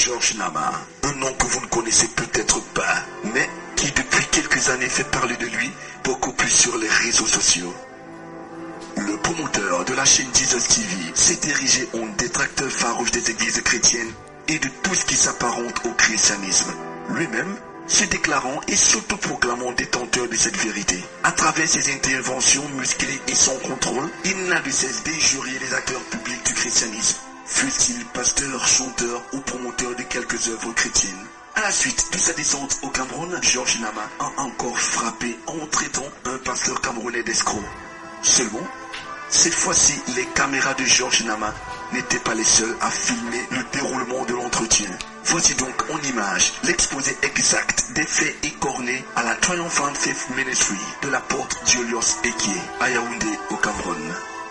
Georges Nama, un nom que vous ne connaissez peut-être pas, mais qui depuis quelques années fait parler de lui beaucoup plus sur les réseaux sociaux. Le promoteur de la chaîne Jesus TV s'est érigé en détracteur farouche des églises chrétiennes et de tout ce qui s'apparente au christianisme. Lui-même se déclarant et s'autoproclamant détenteur de cette vérité. À travers ses interventions musclées et son contrôle, il n'a de cesse d'injurier les acteurs publics du christianisme, fût-il pasteur, chanteur ou promoteur de quelques œuvres chrétiennes. À la suite de sa descente au Cameroun, Georges Nama a encore frappé en traitant un pasteur camerounais d'escroc. Seulement, cette fois-ci, les caméras de Georges Nama n'étaient pas les seules à filmer le déroulement de l'entretien. Voici donc en image l'exposé exact des faits écornés à la Triumphant Faith Ministry de la porte Julius Ekie à Yaoundé au Cameroun.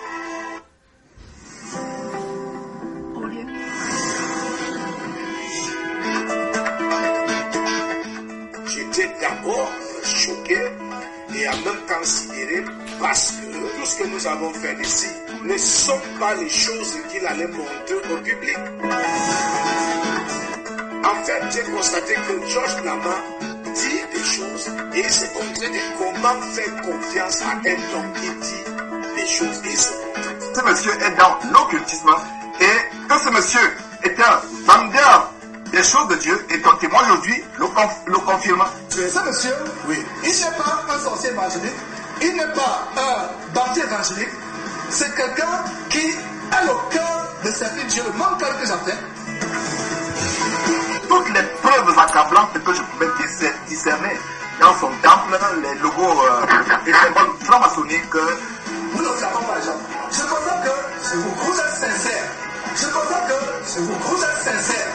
J'étais d'abord choqué et en même temps sidéré parce que tout ce que nous avons fait ici ne sont pas les choses qu'il allait montrer au public. En fait, j'ai constaté que Georges Nama dit des choses et il se contredit. Comment faire confiance à un homme qui dit des choses et se contredit? Ce monsieur est dans l'occultisme et que ce monsieur est un vendeur des choses de Dieu et ton témoin aujourd'hui le confirme. Ce monsieur, Oui. il n'est pas un sorcier évangélique, il n'est pas un bandit évangélique, c'est quelqu'un qui a le cœur de servir Dieu, le même cœur que j'entends. Toutes les preuves accablantes que je pouvais discerner dans son temple, les logos et symboles franc-maçonniques. Nous ne savons pas les gens. Je constate que vous êtes sincère. Je constate que vous êtes sincère.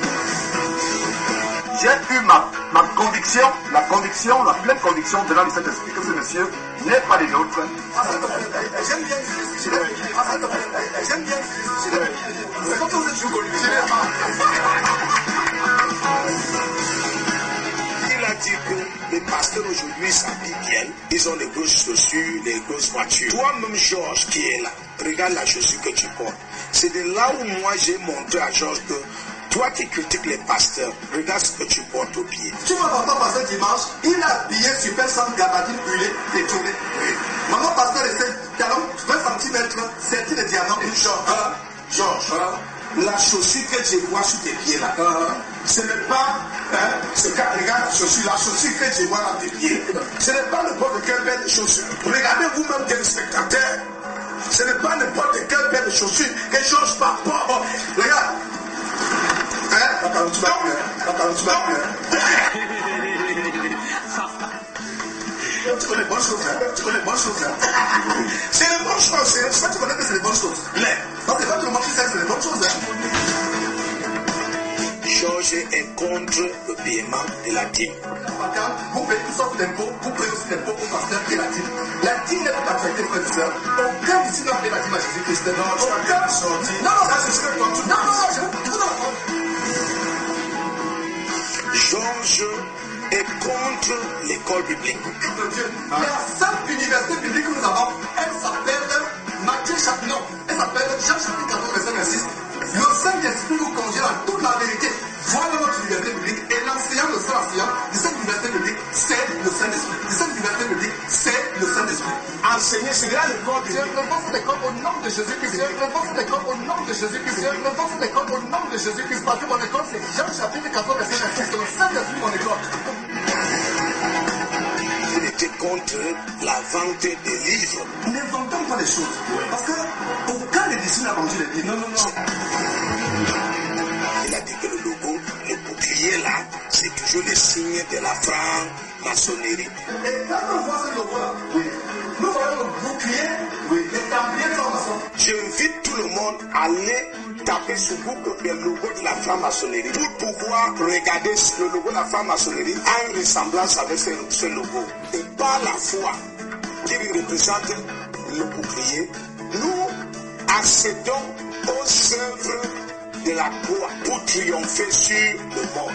J'ai eu ma conviction, la pleine conviction de l'âme de cet esprit que ce monsieur n'est pas des nôtres. J'aime bien Jésus. J'aime bien Jésus. C'est comme ça que vous êtes toujours connu. Il a dit que les pasteurs aujourd'hui s'habillent bien, ils ont les grosses chaussures, les grosses voitures. Toi-même, Georges, qui est là, regarde la chaussure que tu portes. C'est de là où moi j'ai montré à Georges que toi qui critiques les pasteurs, regarde ce que tu portes au pied. Tu vois, papa, pasteur dimanche, il a habillé super sans gabardine huilée, détournée. Maman, pasteur, essaie, talon, 20 cm, c'est le diamant. Georges, la chaussure que je vois sur tes pieds là, ce n'est pas, regarde la chaussure que je vois dans tes pieds, ce n'est pas n'importe quelle belle chaussure. Regardez vous-même, téléspectateurs, ce n'est pas n'importe quelle belle chaussure que Georges porte. Regarde. Tu connais les bonnes choses, hein? Tu connais les bonnes choses, hein? C'est les bonnes choses, c'est pas tu connais que c'est les bonnes choses. Non, c'est pas tout le monde qui sait que c'est les bonnes choses, hein? Georges est contre le paiement de la dîme. Vous payez toutes sortes d'impôts, vous payez aussi l'impôt au pasteur et la dîme. La dîme n'est pas affectée, frère et sœur. Aucun d'ici n'a payé la dîme à Jésus-Christ. Non, tu n'as pas sorti. Non, ça c'est ce que tu dis. Non, je vous donne. Georges est contre l'école biblique. La seule université biblique que nous avons, elle s'appelle Matthieu Chapillon. Elle s'appelle Jean chapitre 14, verset 26. Le Saint-Esprit nous conduit à toute la vérité. Voilà notre université biblique. Et l'enseignant, le seul enseignant de cette université biblique, c'est le Saint-Esprit. De cette université biblique, c'est le Saint-Esprit. Enseigner, c'est là l'école biblique. Je revois cette école au nom de Jésus-Christ. Je revois cette école au nom de Jésus-Christ. Je revois cette école au nom de Jésus-Christ. Parce que mon école, c'est Jean chapitre 14, verset 26. C'est le Saint-Esprit, mon école. Il était contre la vente des livres. N'inventons pas des choses. Parce que aucun des disciples n'a vendu les livres. Non. Il a dit que le logo, le bouclier là, c'est toujours le signe de la franc-maçonnerie. Et quand on voit ce logo-là, nous voyons le bouclier, les tambiers francs-maçons. J'invite tout le monde à aller taper sur Google le logo de la franc-maçonnerie pour pouvoir regarder le logo de la franc-maçonnerie en ressemblance avec ce logo. Et par la foi qui représente le bouclier, nous accédons aux œuvres de la croix pour triompher sur le monde.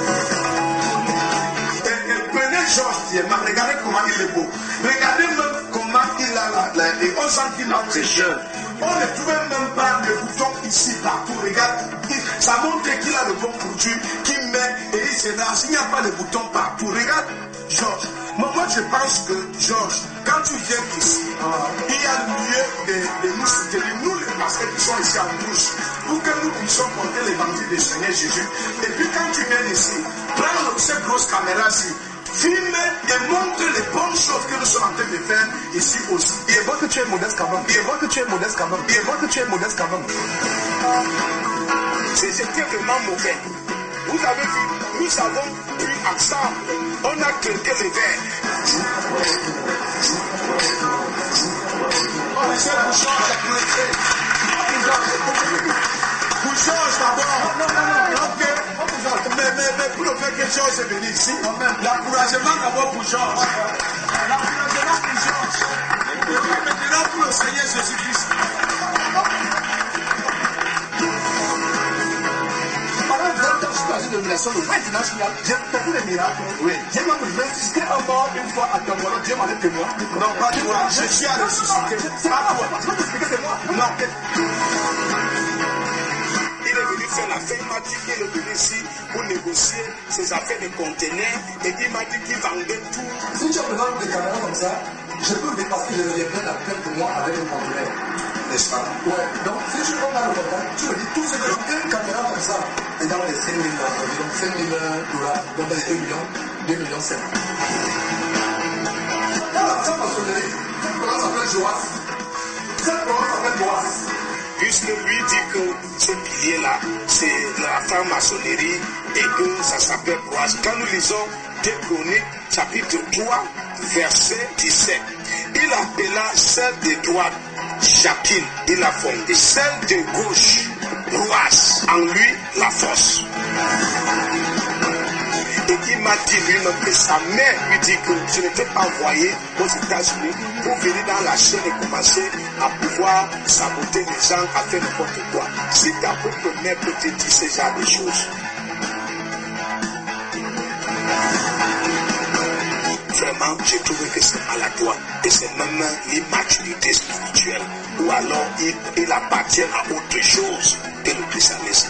Prenez Georges Diema, regardez comment il est beau. Regardez même comment il a et on sent qu'il a très jeune. On ne trouvait même pas le bouton ici partout. Regarde, Ça montre qu'il a le bon produit, qu'il met et il se lance. Il n'y a pas de bouton partout. Regarde, Georges. Moi, je pense que, Georges, quand tu viens ici, il y a lieu de nous soutenir, nous les pasteurs qui sont ici en bouche, pour que nous puissions porter l'évangile du Seigneur Jésus. Et puis quand tu viens ici, prends cette grosse caméra-ci, filme et montre les bonnes choses que nous sommes en train de faire ici aussi. Et vois que tu es modeste quand même. Et vois que tu es modeste quand même. Et vois que tu es modeste quand même. C'était vraiment mauvais. Vous avez vu, nous avons pris ensemble, on a clinqué les verres. Oh, monsieur Bouchard, j'ai clinqué. Bouchard, d'abord. Non. Mais pour le fait que Georges est venu ici, l'encouragement d'abord pour Georges. L'encouragement pour Georges. Et maintenant pour le Seigneur Jésus-Christ. De domination, le vrai international, j'ai fait tous les miracles. Oui. J'ai même ressuscité un mort une fois à Tambola. Dieu m'en est témoin. Non, pas toi. Je suis à ressusciter. C'est pas toi. Tu peux t'expliquer, c'est moi. Non. Il est venu faire l'affaire. Il m'a dit qu'il est venu ici pour négocier ses affaires de conteneurs. Et il m'a dit qu'il vendait tout. Si tu as besoin de caméras comme ça, je peux dépasser les pleins d'appels pour moi avec un conteneur. N'est-ce pas? Ouais. Donc, si je prends dans le contact, tu me dis tout ce que je veux, une caméra comme ça. Et dans les 5 000 $, donc dans les 2 millions 5. Dans la franc-maçonnerie, cette programme s'appelle Joas. Puisque lui dit que ce pilier-là, c'est la franc-maçonnerie et que ça s'appelle Boaz. Quand nous lisons 2 Chroniques, chapitre 3, verset 17, il appela celle de droite Chacune, il a fondé. Celle de gauche, Boaz, en lui la force. Et il m'a dit lui-même que sa mère lui dit que je n'étais pas envoyé aux États-Unis pour venir dans la chaîne et commencer à pouvoir saboter les gens, à faire n'importe quoi. Si ta propre mère peut te dire ce genre de choses, vraiment, j'ai trouvé que c'est maladroit et c'est même l'immaturité spirituelle. Ou alors, il appartient à autre chose que le christianisme.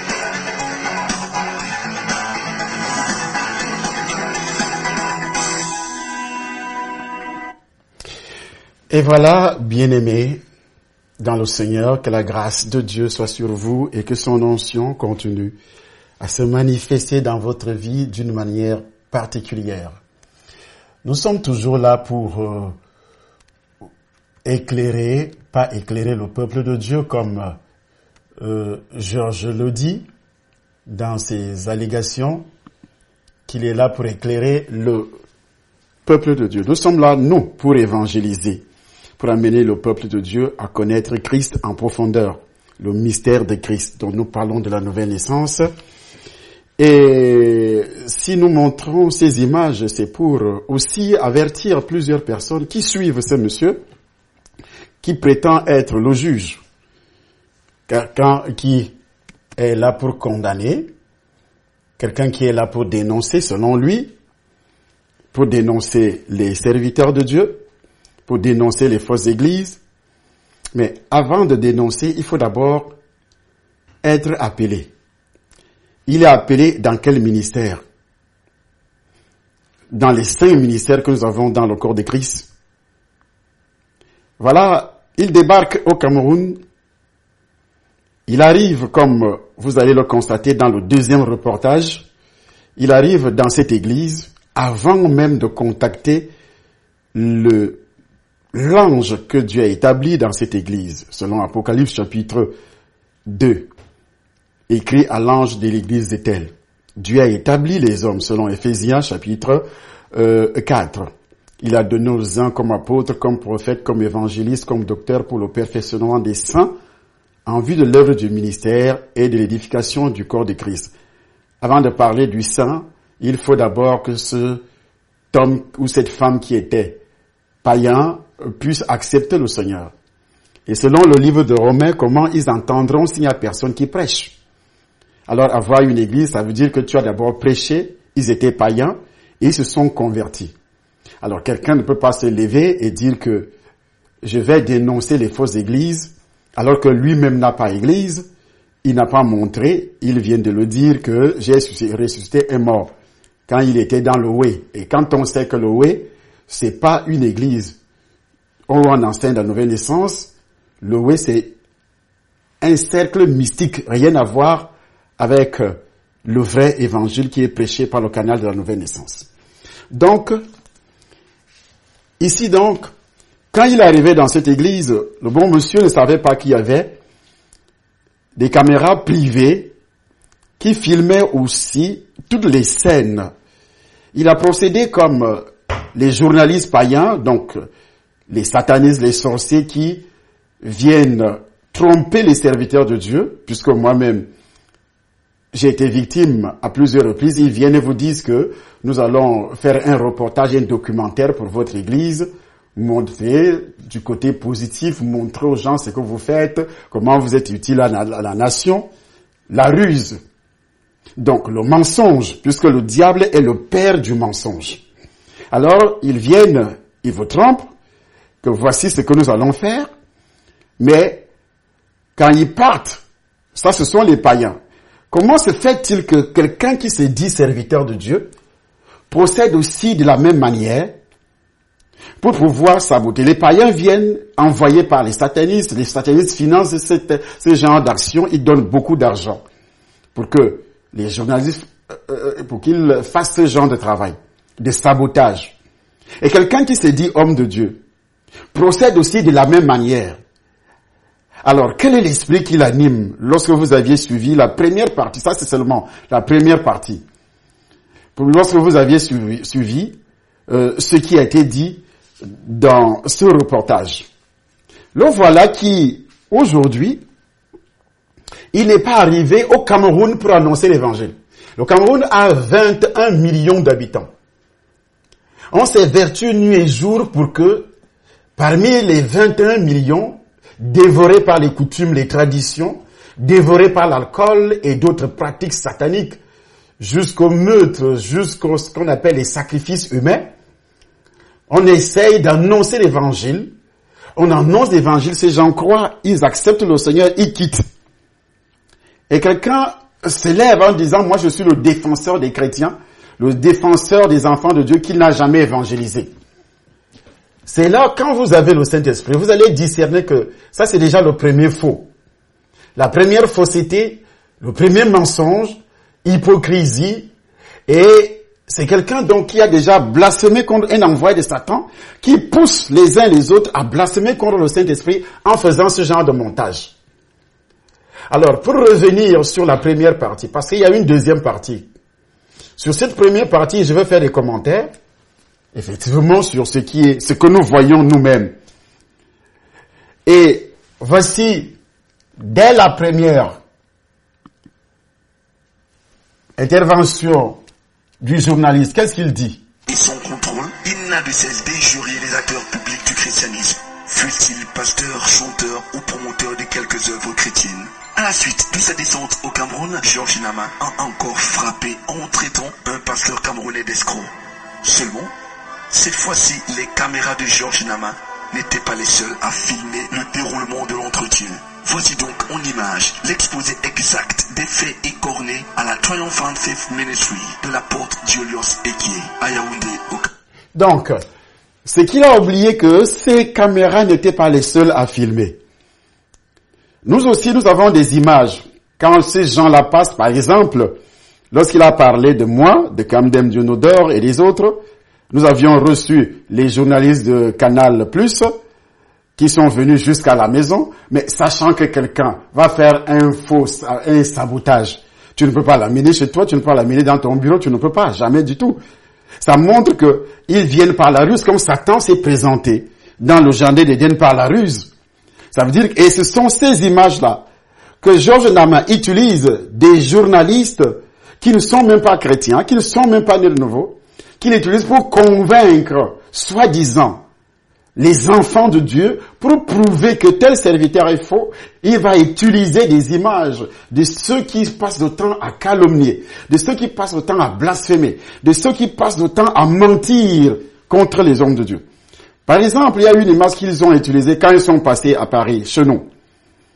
Et voilà, bien-aimés dans le Seigneur, que la grâce de Dieu soit sur vous et que son onction continue à se manifester dans votre vie d'une manière particulière. Nous sommes toujours là pour éclairer, pas éclairer le peuple de Dieu comme Georges le dit dans ses allégations, qu'il est là pour éclairer le peuple de Dieu. Nous sommes là, nous, pour évangéliser, pour amener le peuple de Dieu à connaître Christ en profondeur, le mystère de Christ dont nous parlons de la nouvelle naissance. Et si nous montrons ces images, c'est pour aussi avertir plusieurs personnes qui suivent ce monsieur, qui prétend être le juge, quelqu'un qui est là pour condamner, quelqu'un qui est là pour dénoncer selon lui, pour dénoncer les serviteurs de Dieu, pour dénoncer les fausses églises. Mais avant de dénoncer, il faut d'abord être appelé. Il est appelé dans quel ministère? Dans les 5 ministères que nous avons dans le corps de Christ. Voilà, il débarque au Cameroun. Il arrive, comme vous allez le constater dans le 2e reportage, il arrive dans cette église avant même de contacter l'ange que Dieu a établi dans cette église, selon Apocalypse chapitre 2. Écrit à l'ange de l'église de Tel. Dieu a établi les hommes, selon Éphésiens chapitre 4. Il a donné aux uns comme apôtres, comme prophètes, comme évangélistes, comme docteurs pour le perfectionnement des saints, en vue de l'œuvre du ministère et de l'édification du corps de Christ. Avant de parler du saint, il faut d'abord que cet homme ou cette femme qui était païen puisse accepter le Seigneur. Et selon le livre de Romains, comment ils entendront s'il n'y a personne qui prêche? Alors, avoir une église, ça veut dire que tu as d'abord prêché, ils étaient païens, et ils se sont convertis. Alors, quelqu'un ne peut pas se lever et dire que je vais dénoncer les fausses églises, alors que lui-même n'a pas église, il n'a pas montré, il vient de le dire, que j'ai ressuscité un mort quand il était dans le way. Et quand on sait que le way, c'est pas une église où on enseigne la nouvelle naissance, le way c'est un cercle mystique, rien à voir avec le vrai évangile qui est prêché par le canal de la nouvelle naissance. Donc, ici donc, quand il est arrivé dans cette église, le bon monsieur ne savait pas qu'il y avait des caméras privées qui filmaient aussi toutes les scènes. Il a procédé comme les journalistes païens, donc les satanistes, les sorciers qui viennent tromper les serviteurs de Dieu, puisque moi-même, j'ai été victime à plusieurs reprises. Ils viennent et vous disent que nous allons faire un reportage, un documentaire pour votre église, montrer du côté positif, montrer aux gens ce que vous faites, comment vous êtes utile à la nation. La ruse. Donc, le mensonge, puisque le diable est le père du mensonge. Alors, ils viennent, ils vous trompent, que voici ce que nous allons faire, mais quand ils partent, ça ce sont les païens. Comment se fait-il que quelqu'un qui se dit serviteur de Dieu procède aussi de la même manière pour pouvoir saboter? Les païens viennent envoyés par les satanistes financent ce genre d'action, ils donnent beaucoup d'argent pour que les journalistes, pour qu'ils fassent ce genre de travail, de sabotage. Et quelqu'un qui se dit homme de Dieu procède aussi de la même manière. Alors, quel est l'esprit qui l'anime lorsque vous aviez suivi la première partie? Ça, c'est seulement la première partie. Lorsque vous aviez suivi ce qui a été dit dans ce reportage. Le voilà qui, aujourd'hui, il n'est pas arrivé au Cameroun pour annoncer l'évangile. Le Cameroun a 21 millions d'habitants. On s'évertue nuit et jour pour que, parmi les 21 millions, dévorés par les coutumes, les traditions, dévorés par l'alcool et d'autres pratiques sataniques, jusqu'au meurtre, jusqu'au ce qu'on appelle les sacrifices humains, on essaye d'annoncer l'évangile. On annonce l'évangile, ces gens croient, ils acceptent le Seigneur, ils quittent. Et quelqu'un se lève en disant, moi je suis le défenseur des chrétiens, le défenseur des enfants de Dieu qui n'a jamais évangélisé. C'est là, quand vous avez le Saint-Esprit, vous allez discerner que ça c'est déjà le premier faux. La première fausseté, le premier mensonge, hypocrisie, et c'est quelqu'un donc qui a déjà blasphémé contre un envoyé de Satan, qui pousse les uns les autres à blasphémer contre le Saint-Esprit en faisant ce genre de montage. Alors, pour revenir sur la première partie, parce qu'il y a une deuxième partie. Sur cette première partie, je vais faire des commentaires, effectivement, sur ce que nous voyons nous-mêmes. Et voici, dès la première intervention du journaliste, qu'est-ce qu'il dit? Et son contrôle, il n'a de cesse d'injurier les acteurs publics du christianisme, fût-il pasteur, chanteur ou promoteur de quelques œuvres chrétiennes. À la suite de sa descente au Cameroun, Georges Nama a encore frappé en traitant un pasteur camerounais d'escroc. Seulement, cette fois-ci, les caméras de Georges Nama n'étaient pas les seules à filmer le déroulement de l'entretien. Voici donc en image l'exposé exact des faits écornés à la Triumphant Faith Ministry de la porte Julius Ekié à Yaoundé. Donc, c'est qu'il a oublié que ces caméras n'étaient pas les seules à filmer. Nous aussi, nous avons des images. Quand ces gens-là passent, par exemple, lorsqu'il a parlé de moi, de Kamdem Dionodor et des autres, nous avions reçu les journalistes de Canal Plus qui sont venus jusqu'à la maison, mais sachant que quelqu'un va faire un sabotage. Tu ne peux pas l'amener chez toi, tu ne peux pas l'amener dans ton bureau, tu ne peux pas, jamais du tout. Ça montre que ils viennent par la ruse, comme Satan s'est présenté dans le jardin d'Éden par la ruse. Ça veut dire, et ce sont ces images-là que Georges Nama utilise des journalistes qui ne sont même pas chrétiens, qui ne sont même pas nés de nouveau, qu'il utilise pour convaincre, soi-disant, les enfants de Dieu, pour prouver que tel serviteur est faux. Il va utiliser des images de ceux qui passent le temps à calomnier, de ceux qui passent le temps à blasphémer, de ceux qui passent le temps à mentir contre les hommes de Dieu. Par exemple, il y a une image qu'ils ont utilisée quand ils sont passés à Paris, chez nous.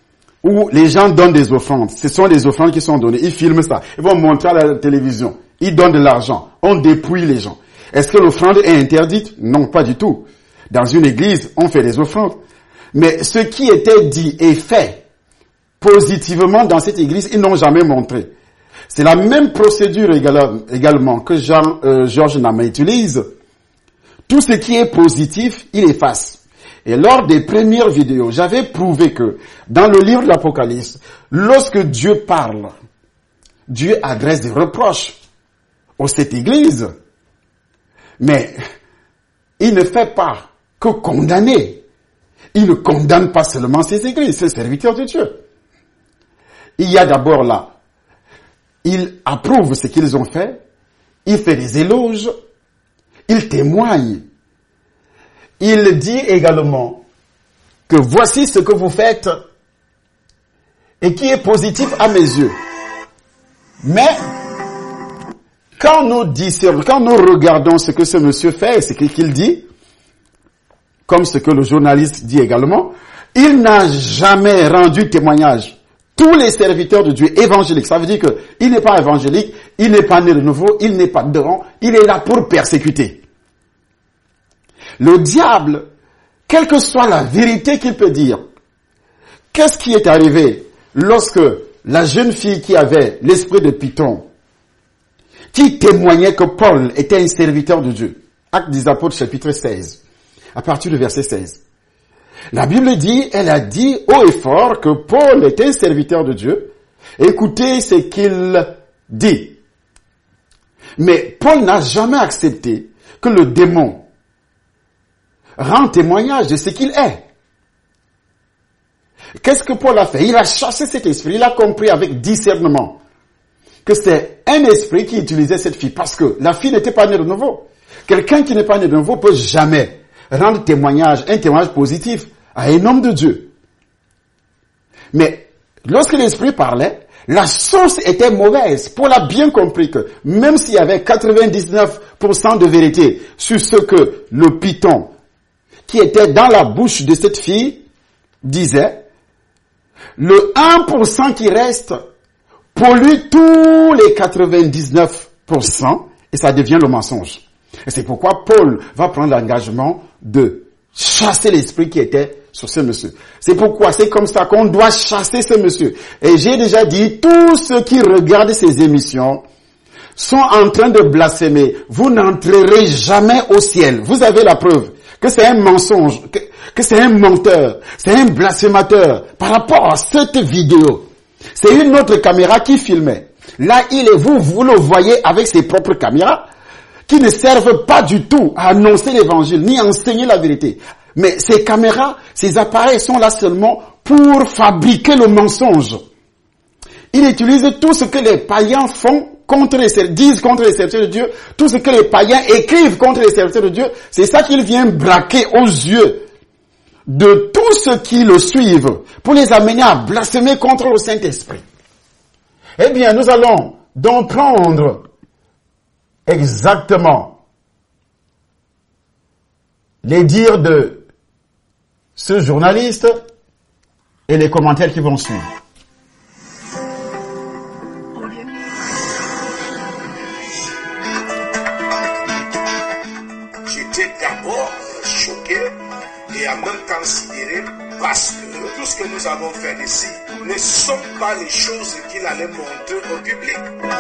où les gens donnent des offrandes. Ce sont des offrandes qui sont données. Ils filment ça. Ils vont montrer à la télévision. Ils donnent de l'argent. On dépouille les gens. Est-ce que l'offrande est interdite? Non, pas du tout. Dans une église, on fait des offrandes. Mais ce qui était dit et fait positivement dans cette église, ils n'ont jamais montré. C'est la même procédure également que Georges Nama utilise. Tout ce qui est positif, il efface. Et lors des premières vidéos, j'avais prouvé que dans le livre de l'Apocalypse, lorsque Dieu parle, Dieu adresse des reproches à cette église. Mais il ne fait pas que condamner. Il ne condamne pas seulement ces églises, ces serviteurs de Dieu. Il y a d'abord là, il approuve ce qu'ils ont fait, il fait des éloges, il témoigne. Il dit également que voici ce que vous faites et qui est positif à mes yeux. Mais quand nous regardons ce que ce monsieur fait, ce qu'il dit, comme ce que le journaliste dit également, il n'a jamais rendu témoignage. Tous les serviteurs de Dieu évangéliques, ça veut dire qu'il n'est pas évangélique, il n'est pas né de nouveau, il n'est pas dedans, il est là pour persécuter. Le diable, quelle que soit la vérité qu'il peut dire, qu'est-ce qui est arrivé lorsque la jeune fille qui avait l'esprit de Python, qui témoignait que Paul était un serviteur de Dieu, Actes des Apôtres chapitre 16, à partir du verset 16. La Bible dit, elle a dit haut et fort que Paul était un serviteur de Dieu. Écoutez ce qu'il dit. Mais Paul n'a jamais accepté que le démon rende témoignage de ce qu'il est. Qu'est-ce que Paul a fait? Il a chassé cet esprit, il a compris avec discernement que c'est un esprit qui utilisait cette fille parce que la fille n'était pas née de nouveau. Quelqu'un qui n'est pas né de nouveau peut jamais rendre témoignage, un témoignage positif à un homme de Dieu. Mais lorsque l'esprit parlait, la source était mauvaise. Paul a bien compris que même s'il y avait 99% de vérité sur ce que le python qui était dans la bouche de cette fille disait, le 1% qui reste pollue tous les 99% et ça devient le mensonge. Et c'est pourquoi Paul va prendre l'engagement de chasser l'esprit qui était sur ce monsieur. C'est pourquoi c'est comme ça qu'on doit chasser ce monsieur. Et j'ai déjà dit, tous ceux qui regardent ces émissions sont en train de blasphémer. Vous n'entrerez jamais au ciel. Vous avez la preuve que c'est un mensonge, que c'est un menteur, c'est un blasphémateur. Par rapport à cette vidéo, c'est une autre caméra qui filmait. Là, vous le voyez avec ses propres caméras, qui ne servent pas du tout à annoncer l'évangile, ni à enseigner la vérité. Mais ces caméras, ces appareils sont là seulement pour fabriquer le mensonge. Ils utilisent tout ce que les païens font disent contre les serviteurs de Dieu, tout ce que les païens écrivent contre les serviteurs de Dieu, c'est ça qu'ils viennent braquer aux yeux de tous ceux qui le suivent pour les amener à blasphémer contre le Saint-Esprit. Eh bien, nous allons donc prendre exactement les dires de ce journaliste et les commentaires qui vont suivre. J'étais d'abord choqué et en même temps sidéré parce que tout ce que nous avons fait ici ne sont pas les choses qu'il allait montrer au public.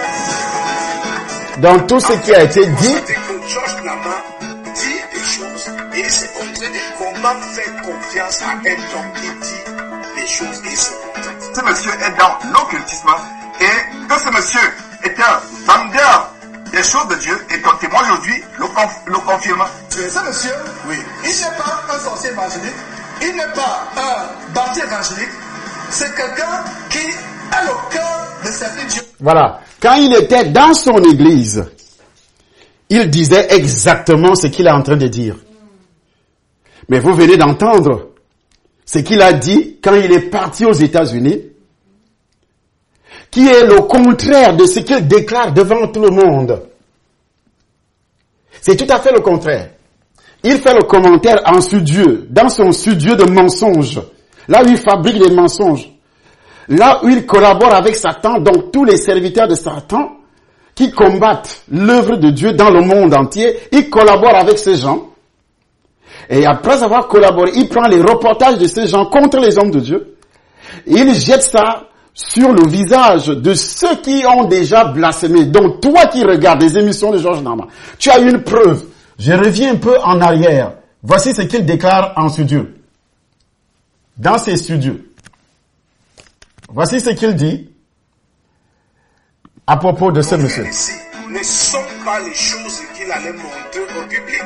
Dans tout ce qui a été dit, Georges Nama dit des choses et il s'est montré de comment faire confiance à un homme qui dit des choses et il s'est montré. Ce monsieur est dans l'occultisme et que ce monsieur est un vendeur des choses de Dieu et ton témoin aujourd'hui le confirme. Ce monsieur, Oui. il n'est pas un sorcier évangélique, il n'est pas un bandit évangélique, c'est quelqu'un qui a le cœur de servir Dieu. voilà, quand il était dans son église, il disait exactement ce qu'il est en train de dire. Mais vous venez d'entendre ce qu'il a dit quand il est parti aux États-Unis, qui est le contraire de ce qu'il déclare devant tout le monde. C'est tout à fait le contraire. Il fait le commentaire en studio, dans son studio de mensonges, là où il fabrique des mensonges. là où il collabore avec Satan, donc tous les serviteurs de Satan qui combattent l'œuvre de Dieu dans le monde entier, il collabore avec ces gens. Et après avoir collaboré, il prend les reportages de ces gens contre les hommes de Dieu. Il jette ça sur le visage de ceux qui ont déjà blasphémé. Donc toi qui regardes les émissions de Georges Nama, tu as une preuve. Je reviens un peu en arrière. Voici ce qu'il déclare en studio. Dans ses studios. Voici ce qu'il dit à propos de ce monsieur. Ici ne sont pas les choses qu'il allait montrer au public.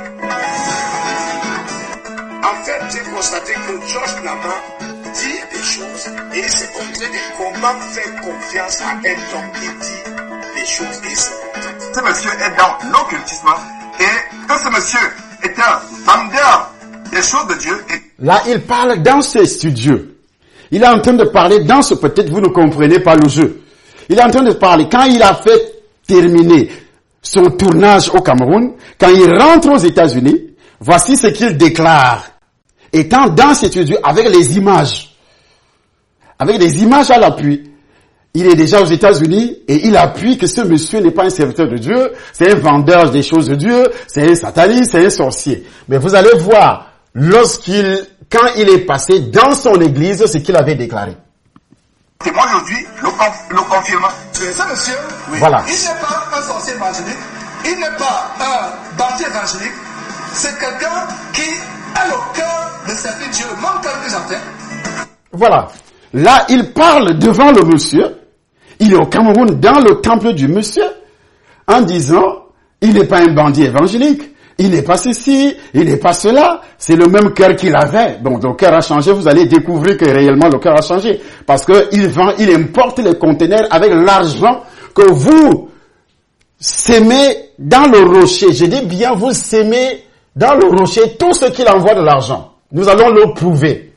En fait, j'ai constaté que Georges Nama dit des choses et il s'est montré comment faire confiance à un homme qui dit des choses et c'est montré. Ce monsieur est dans l'occultisme et que ce monsieur est un vendeur des choses de Dieu. Et Là, il parle dans ses studios. Il est en train de parler dans ce, peut-être vous ne comprenez pas le jeu. Il est en train de parler. Quand il a fait terminer son tournage au Cameroun, quand il rentre aux États-Unis, voici ce qu'il déclare. Étant dans ses studios avec les images. Avec des images à l'appui. Il est déjà aux États-Unis et il appuie que ce monsieur n'est pas un serviteur de Dieu, c'est un vendeur des choses de Dieu, c'est un sataniste, c'est un sorcier. Mais vous allez voir, quand il est passé dans son église, ce qu'il avait déclaré. c'est moi aujourd'hui le confirme. C'est ça, monsieur. Oui. Voilà. Il n'est pas un sorcier évangélique. Il n'est pas un bandit évangélique. C'est quelqu'un qui a le cœur de servir Dieu. Mon cœur que j'entends. Voilà. Là, il parle devant le monsieur. Il est au Cameroun dans le temple du monsieur en disant, il n'est pas un bandit évangélique. Il n'est pas ceci, il n'est pas cela. C'est le même cœur qu'il avait. Donc, le cœur a changé. Vous allez découvrir que réellement le cœur a changé. Parce que il importe les conteneurs avec l'argent que vous sémez dans le rocher. Je dis bien, vous sémez dans le rocher tout ce qu'il envoie de l'argent. Nous allons le prouver.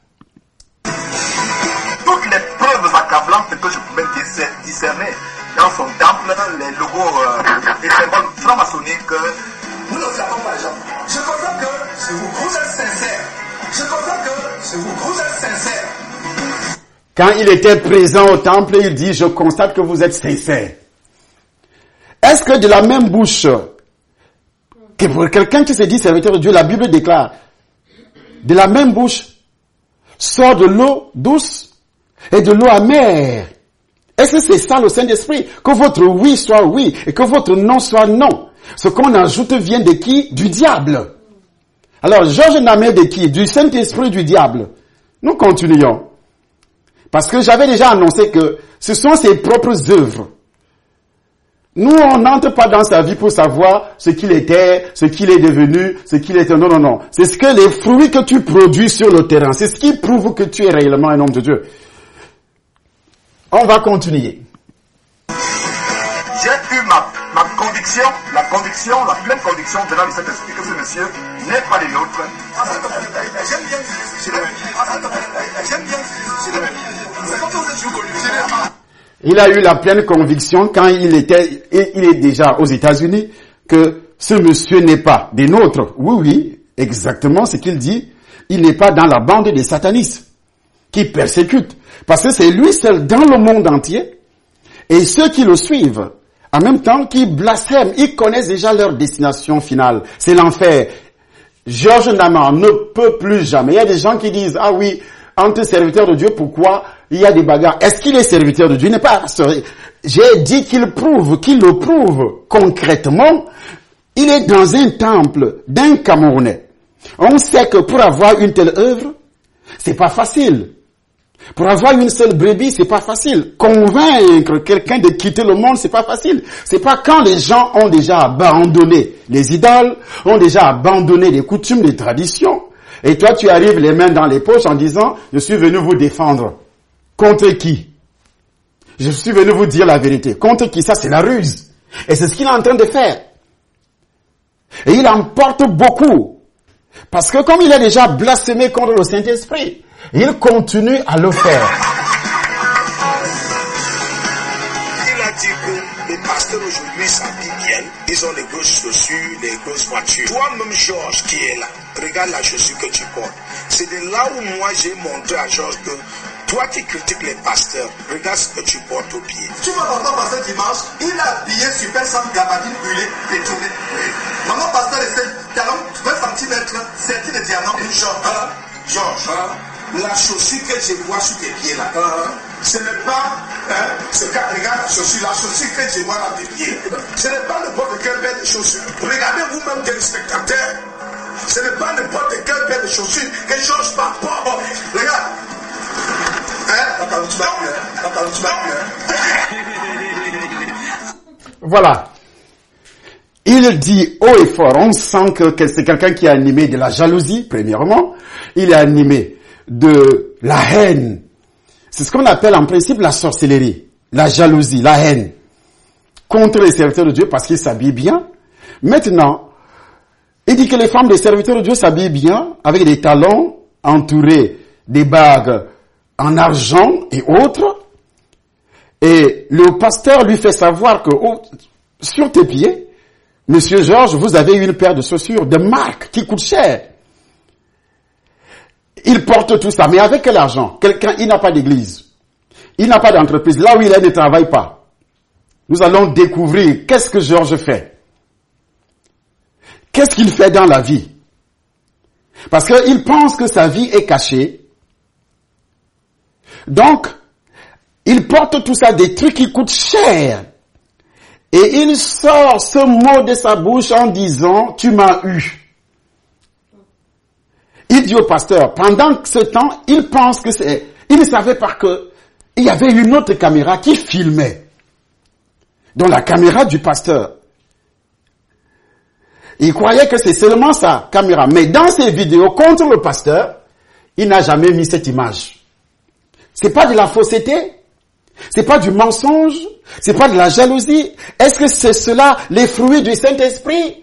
Toutes les preuves accablantes que je pouvais discerner dans son temple, les logos et symboles franc-maçonniques. Nous ne flattons pas les gens. Je comprends que vous êtes sincère. Je comprends que vous êtes sincère. Quand il était présent au temple, il dit, je constate que vous êtes sincère. Est-ce que de la même bouche, que pour quelqu'un qui se dit serviteur de Dieu, la Bible déclare, de la même bouche sort de l'eau douce et de l'eau amère? Est-ce que c'est ça le Saint-Esprit? Que votre oui soit oui et que votre non soit non. Ce qu'on ajoute vient de qui? Du diable. Alors, Georges Nama de qui? Du Saint-Esprit, du diable. Nous continuons. Parce que j'avais déjà annoncé que ce sont ses propres œuvres. Nous, on n'entre pas dans sa vie pour savoir ce qu'il était, ce qu'il est devenu, ce qu'il était. Non, non, non. C'est ce que les fruits que tu produis sur le terrain. C'est ce qui prouve que tu es réellement un homme de Dieu. On va continuer. J'ai eu ma conviction, la pleine conviction venant du Saint-Esprit que ce monsieur n'est pas des nôtres. J'aime bien. C'est comme ça que je vous connais. Il a eu la pleine conviction quand il est déjà aux États-Unis que ce monsieur n'est pas des nôtres. Oui, oui, exactement ce qu'il dit. Il n'est pas dans la bande des satanistes qui persécutent. Parce que c'est lui seul dans le monde entier et ceux qui le suivent, en même temps qui blasphèment, ils connaissent déjà leur destination finale. C'est l'enfer. Georges Nama ne peut plus jamais. Il y a des gens qui disent, ah oui, entre serviteurs de Dieu, pourquoi il y a des bagarres? Est-ce qu'il est serviteur de Dieu? Il n'est pas. J'ai dit qu'il le prouve concrètement. Il est dans un temple d'un Camerounais. On sait que pour avoir une telle œuvre, c'est pas facile. Pour avoir une seule brebis, c'est pas facile. Convaincre quelqu'un de quitter le monde, c'est pas facile. C'est pas quand les gens ont déjà abandonné les idoles, ont déjà abandonné les coutumes, les traditions. Et toi, tu arrives les mains dans les poches en disant, je suis venu vous défendre. Contre qui? Je suis venu vous dire la vérité. Contre qui? Ça, c'est la ruse. Et c'est ce qu'il est en train de faire. Et il emporte beaucoup. Parce que comme il a déjà blasphémé contre le Saint-Esprit, il continue à le faire. Il a dit que les pasteurs aujourd'hui s'habillent bien. Ils ont les grosses chaussures, les grosses voitures. Toi-même, Georges, qui est là, regarde la chaussure que tu portes. C'est de là où moi j'ai montré à Georges que Toi qui critiques les pasteurs, regarde ce que tu portes au pied. Tu vois maman pasteur dimanche, il a habillé super sans gabardine brûlée, détournée. Maman pasteur de 7 talons, 20 cm, serti de diamant, une jambe. Georges, la chaussure que je vois sur tes pieds là, ce n'est pas, regarde la chaussure que je vois dans tes pieds. Ce n'est pas n'importe quelle paire de chaussures. Regardez vous-même téléspectateurs. Ce n'est pas n'importe quelle paire de chaussures que Georges va porter. Regarde. Voilà. Il dit haut et fort, on sent que c'est quelqu'un qui est animé de la jalousie, premièrement. Il est animé de la haine. C'est ce qu'on appelle en principe la sorcellerie, la jalousie, la haine. Contre les serviteurs de Dieu parce qu'ils s'habillent bien. Maintenant, il dit que les femmes des serviteurs de Dieu s'habillent bien, avec des talons entourés des bagues en argent et autres. Et le pasteur lui fait savoir que sur tes pieds, Monsieur Georges, vous avez une paire de chaussures de marque qui coûte cher. Il porte tout ça, mais avec quel argent? Il n'a pas d'église. Il n'a pas d'entreprise. Là où il est, il ne travaille pas. Nous allons découvrir qu'est-ce que Georges fait. Qu'est-ce qu'il fait dans la vie? Parce qu'il pense que sa vie est cachée. Donc, il porte tout ça, des trucs qui coûtent cher. Et il sort ce mot de sa bouche en disant, tu m'as eu. Il dit au pasteur, pendant ce temps, il pense que il ne savait pas que il y avait une autre caméra qui filmait. Donc la caméra du pasteur. Il croyait que c'est seulement sa caméra. Mais dans ses vidéos contre le pasteur, il n'a jamais mis cette image. C'est pas de la fausseté. C'est pas du mensonge. C'est pas de la jalousie. Est-ce que c'est cela les fruits du Saint-Esprit?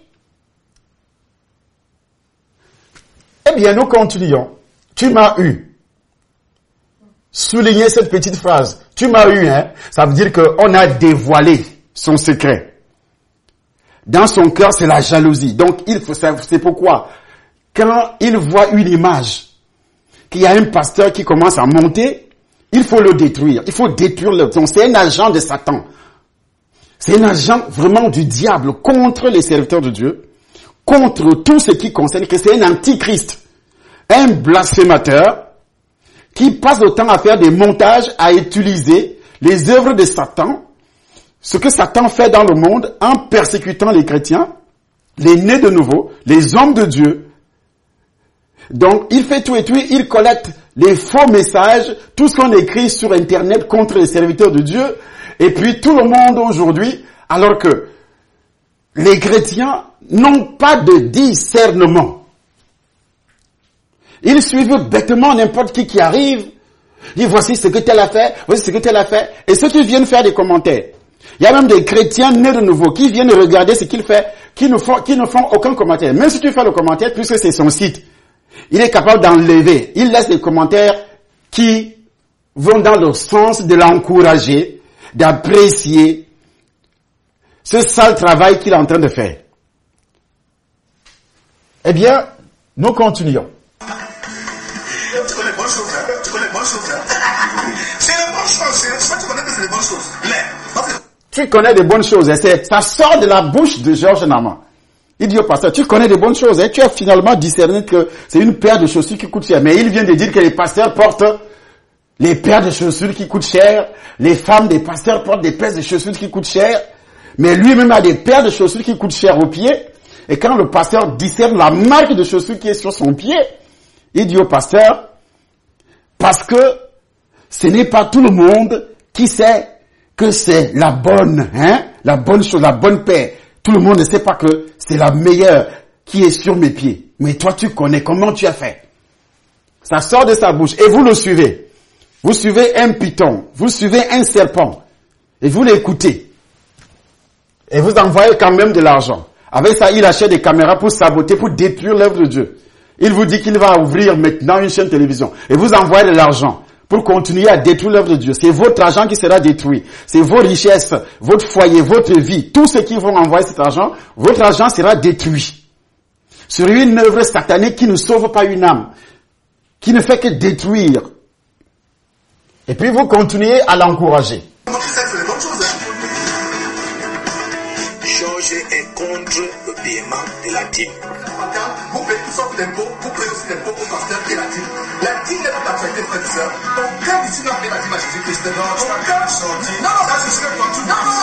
Eh bien, nous continuons. Tu m'as eu. Soulignez cette petite phrase. Tu m'as eu, hein. Ça veut dire qu'on a dévoilé son secret. Dans son cœur, c'est la jalousie. Donc, c'est pourquoi, quand il voit une image, qu'il y a un pasteur qui commence à monter, il faut le détruire. Il faut détruire le ton. C'est un agent de Satan. C'est un agent vraiment du diable contre les serviteurs de Dieu, contre tout ce qui concerne, que c'est un antichrist, un blasphémateur qui passe le temps à faire des montages, à utiliser les œuvres de Satan, ce que Satan fait dans le monde en persécutant les chrétiens, les nés de nouveau, les hommes de Dieu. Donc, il fait tout et tout, il collecte les faux messages, tout ce qu'on écrit sur Internet contre les serviteurs de Dieu, et puis tout le monde aujourd'hui, alors que les chrétiens n'ont pas de discernement. Ils suivent bêtement n'importe qui arrive, dit voici ce que tel a fait, voici ce que tel a fait, et ceux qui viennent faire des commentaires. Il y a même des chrétiens nés de nouveau qui viennent regarder ce qu'il fait, qui ne font aucun commentaire. Même si tu fais le commentaire, puisque c'est son site, il est capable d'enlever. Il laisse des commentaires qui vont dans le sens de l'encourager, d'apprécier ce sale travail qu'il est en train de faire. Eh bien, nous continuons. Tu connais les bonnes choses, hein? Tu connais les bonnes choses, hein? C'est les bonnes choses, hein? Tu connais que c'est les bonnes choses. Mais, tu connais des bonnes choses, hein? Ça sort de la bouche de Georges Nama. Il dit au pasteur, tu connais des bonnes choses, hein? Tu as finalement discerné que c'est une paire de chaussures qui coûte cher. Mais il vient de dire que les pasteurs portent les paires de chaussures qui coûtent cher. Les femmes des pasteurs portent des paires de chaussures qui coûtent cher. Mais lui-même a des paires de chaussures qui coûtent cher aux pieds. Et quand le pasteur discerne la marque de chaussures qui est sur son pied, il dit au pasteur, parce que ce n'est pas tout le monde qui sait que c'est la bonne, hein, la bonne chose, la bonne paire. Tout le monde ne sait pas que c'est la meilleure qui est sur mes pieds. Mais toi, tu connais comment tu as fait. Ça sort de sa bouche et vous le suivez. Vous suivez un python, vous suivez un serpent et vous l'écoutez. Et vous envoyez quand même de l'argent. Avec ça, il achète des caméras pour saboter, pour détruire l'œuvre de Dieu. Il vous dit qu'il va ouvrir maintenant une chaîne de télévision. Et vous envoyez de l'argent pour continuer à détruire l'œuvre de Dieu. C'est votre argent qui sera détruit. C'est vos richesses, votre foyer, votre vie. Tous ceux qui vont envoyer cet argent, votre argent sera détruit. Sur une œuvre satanique qui ne sauve pas une âme. Qui ne fait que détruire. Et puis vous continuez à l'encourager. Georges est contre le paiement de la dîme. Vous payez toutes sortes d'impôts, vous payez aussi l'impôt au pasteur et la dîme. La dîme est notre actualité, frère et soeur. Aucun d'ici n'a payé la dîme à Jésus-Christ. Aucun sorti. Non, ça je serai contre tout. Non,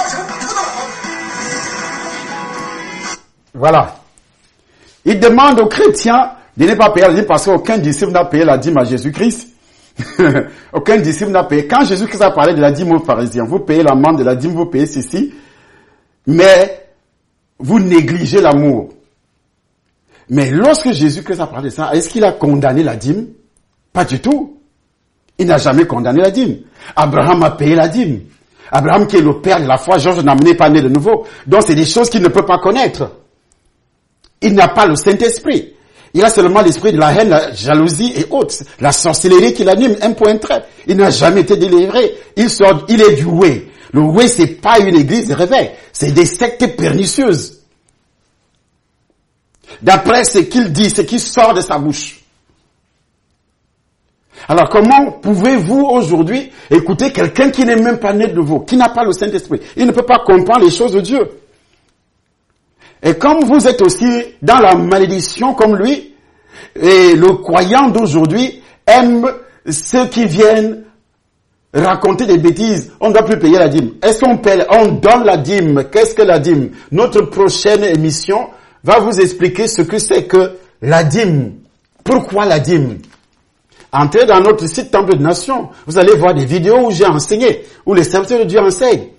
Voilà. Il demande aux chrétiens de ne pas payer la dîme parce qu'aucun disciple n'a payé la dîme à Jésus-Christ. Aucun disciple n'a payé. Quand Jésus-Christ a parlé de la dîme aux pharisiens, vous payez l'amende de la dîme, vous payez ceci, mais vous négligez l'amour. Mais lorsque Jésus-Christ a parlé de ça, est-ce qu'il a condamné la dîme? Pas du tout. Il n'a jamais condamné la dîme. Abraham a payé la dîme. Abraham qui est le père de la foi, Georges n'est pas né de nouveau. Donc c'est des choses qu'il ne peut pas connaître. Il n'a pas le Saint-Esprit. Il a seulement l'esprit de la haine, la jalousie et autres. La sorcellerie qui l'anime, un point trait. Il n'a jamais été délivré. Il est du way. Le way, c'est pas une église de réveil. C'est des sectes pernicieuses. D'après ce qu'il dit, ce qui sort de sa bouche. Alors comment pouvez-vous aujourd'hui écouter quelqu'un qui n'est même pas né de nouveau, qui n'a pas le Saint-Esprit? Il ne peut pas comprendre les choses de Dieu. Et comme vous êtes aussi dans la malédiction comme lui, et le croyant d'aujourd'hui aime ceux qui viennent raconter des bêtises, on ne doit plus payer la dîme. Est-ce qu'on paye, on donne la dîme? Qu'est-ce que la dîme? Notre prochaine émission va vous expliquer ce que c'est que la dîme. Pourquoi la dîme? Entrez dans notre site Temple de Nation, vous allez voir des vidéos où j'ai enseigné, où les serviteurs de Dieu enseignent.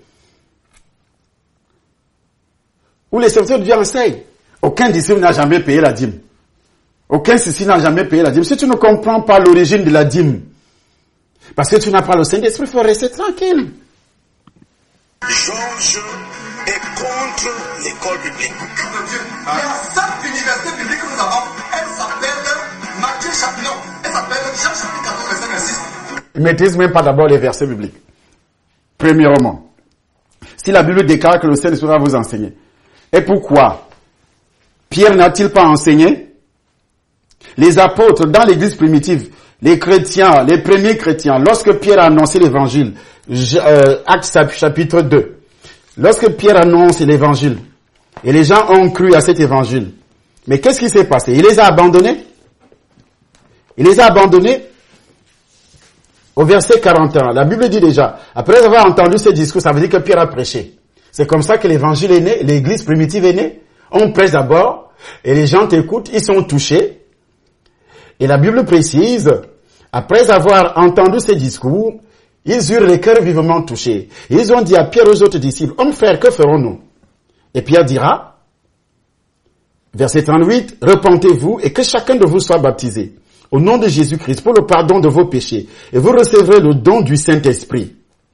Où les serviteurs de Dieu enseignent. Aucun disciple n'a jamais payé la dîme. Aucun disciple n'a jamais payé la dîme. Si tu ne comprends pas l'origine de la dîme, parce que tu n'as pas le Saint-Esprit, il faut rester tranquille. Georges est contre l'école biblique. La seule université biblique que nous avons, elle s'appelle Matthieu chapitre 9. Elle s'appelle Jean chapitre 14, verset 26. Ils ne maîtrisent même pas d'abord les versets bibliques. Premièrement. Si la Bible déclare que le Saint-Esprit va vous enseigner. Et pourquoi? Pierre n'a-t-il pas enseigné? Les apôtres, dans l'église primitive, les chrétiens, les premiers chrétiens, lorsque Pierre a annoncé l'évangile, Actes chapitre 2, lorsque Pierre annonce l'évangile, et les gens ont cru à cet évangile, mais qu'est-ce qui s'est passé? Il les a abandonnés? Il les a abandonnés au verset 41. La Bible dit déjà, après avoir entendu ce discours, ça veut dire que Pierre a prêché. C'est comme ça que l'évangile est né, l'église primitive est née. On prêche d'abord, et les gens t'écoutent, ils sont touchés. Et la Bible précise, après avoir entendu ces discours, ils eurent les cœurs vivement touchés. Ils ont dit à Pierre et aux autres disciples, hommes frères, que ferons-nous? Et Pierre dira, verset 38, repentez-vous et que chacun de vous soit baptisé au nom de Jésus-Christ pour le pardon de vos péchés et vous recevrez le don du Saint-Esprit.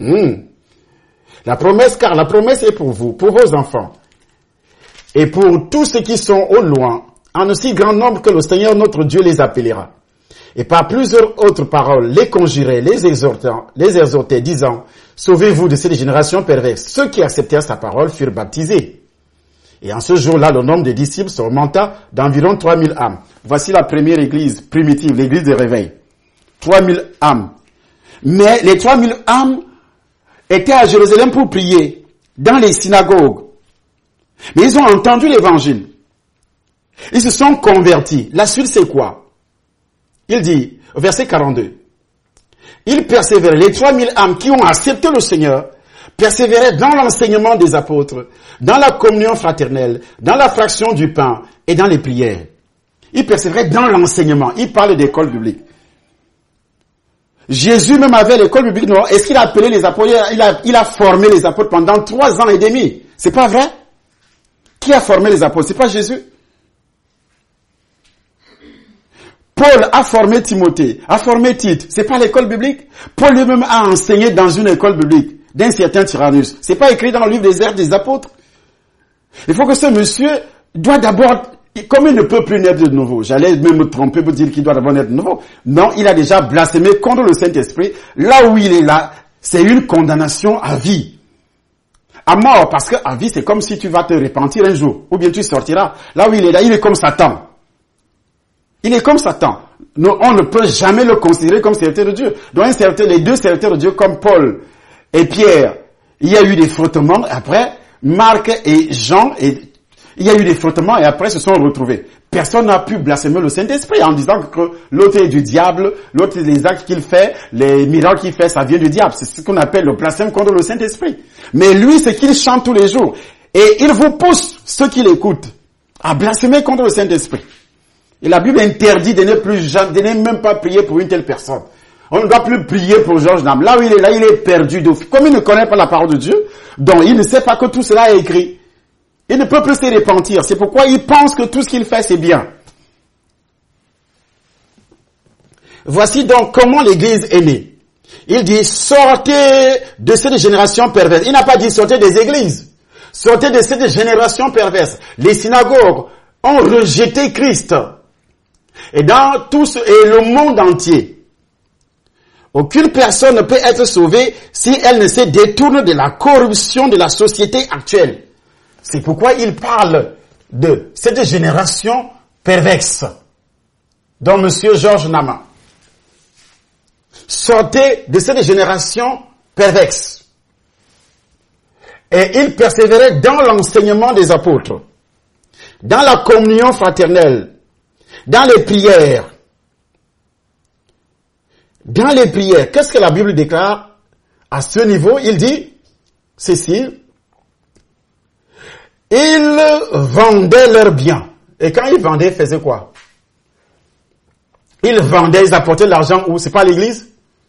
La promesse, car la promesse est pour vous, pour vos enfants et pour tous ceux qui sont au loin, en aussi grand nombre que le Seigneur notre Dieu les appellera. Et par plusieurs autres paroles, les conjurait, les exhortait, disant, sauvez-vous de cette génération perverse. Ceux qui acceptèrent sa parole furent baptisés. Et en ce jour-là, le nombre des disciples s'augmenta d'environ 3000 âmes. Voici la première église primitive, l'église de réveil. 3000 âmes. Mais les 3000 âmes étaient à Jérusalem pour prier, dans les synagogues. Mais ils ont entendu l'évangile. Ils se sont convertis. La suite, c'est quoi? Il dit, au verset 42, ils persévéraient, les 3000 âmes qui ont accepté le Seigneur, persévéraient dans l'enseignement des apôtres, dans la communion fraternelle, dans la fraction du pain et dans les prières. Ils persévéraient dans l'enseignement. Il parle d'école biblique. Jésus même avait l'école biblique. Non, est-ce qu'il a appelé les apôtres? Il a formé les apôtres pendant 3 ans et demi. C'est pas vrai? Qui a formé les apôtres? C'est pas Jésus? Paul a formé Timothée, a formé Tite. C'est pas l'école biblique? Paul lui-même a enseigné dans une école biblique d'un certain Tyrannus. C'est pas écrit dans le livre des Actes des Apôtres? Il faut que ce monsieur doit d'abord, comme il ne peut plus naître de nouveau, j'allais même me tromper pour dire qu'il doit d'abord naître de nouveau. Non, il a déjà blasphémé contre le Saint-Esprit. Là où il est là, c'est une condamnation à vie. À mort, parce que à vie, c'est comme si tu vas te repentir un jour, ou bien tu sortiras. Là où il est là, il est comme Satan. Il est comme Satan. on ne peut jamais le considérer comme serviteur de Dieu. Donc les deux serviteurs de Dieu comme Paul et Pierre, il y a eu des frottements, après Marc et Jean, il y a eu des frottements et après se sont retrouvés. Personne n'a pu blasphémer le Saint-Esprit en disant que l'autre est du diable, l'autre les actes qu'il fait, les miracles qu'il fait, ça vient du diable. C'est ce qu'on appelle le blasphème contre le Saint-Esprit. Mais lui, c'est qu'il chante tous les jours. Et il vous pousse, ceux qui l'écoutent, à blasphémer contre le Saint-Esprit. Et la Bible interdit de ne même pas prier pour une telle personne. On ne doit plus prier pour Georges Nam. Là où il est perdu. Comme il ne connaît pas la parole de Dieu, donc il ne sait pas que tout cela est écrit. Il ne peut plus se repentir. C'est pourquoi il pense que tout ce qu'il fait, c'est bien. Voici donc comment l'Église est née. Il dit, sortez de cette génération perverse. Il n'a pas dit sortez des églises. Sortez de cette génération perverse. Les synagogues ont rejeté Christ. Et dans et le monde entier. Aucune personne ne peut être sauvée si elle ne se détourne de la corruption de la société actuelle. C'est pourquoi il parle de cette génération perverse, dont Monsieur Georges Nama. Sortez de cette génération perverse. Et il persévérait dans l'enseignement des apôtres, dans la communion fraternelle, dans les prières. Dans les prières, qu'est-ce que la Bible déclare à ce niveau? Il dit ceci. Ils vendaient leurs biens. Et quand ils vendaient, ils faisaient quoi? Ils vendaient, ils apportaient l'argent où? C'est pas à l'église?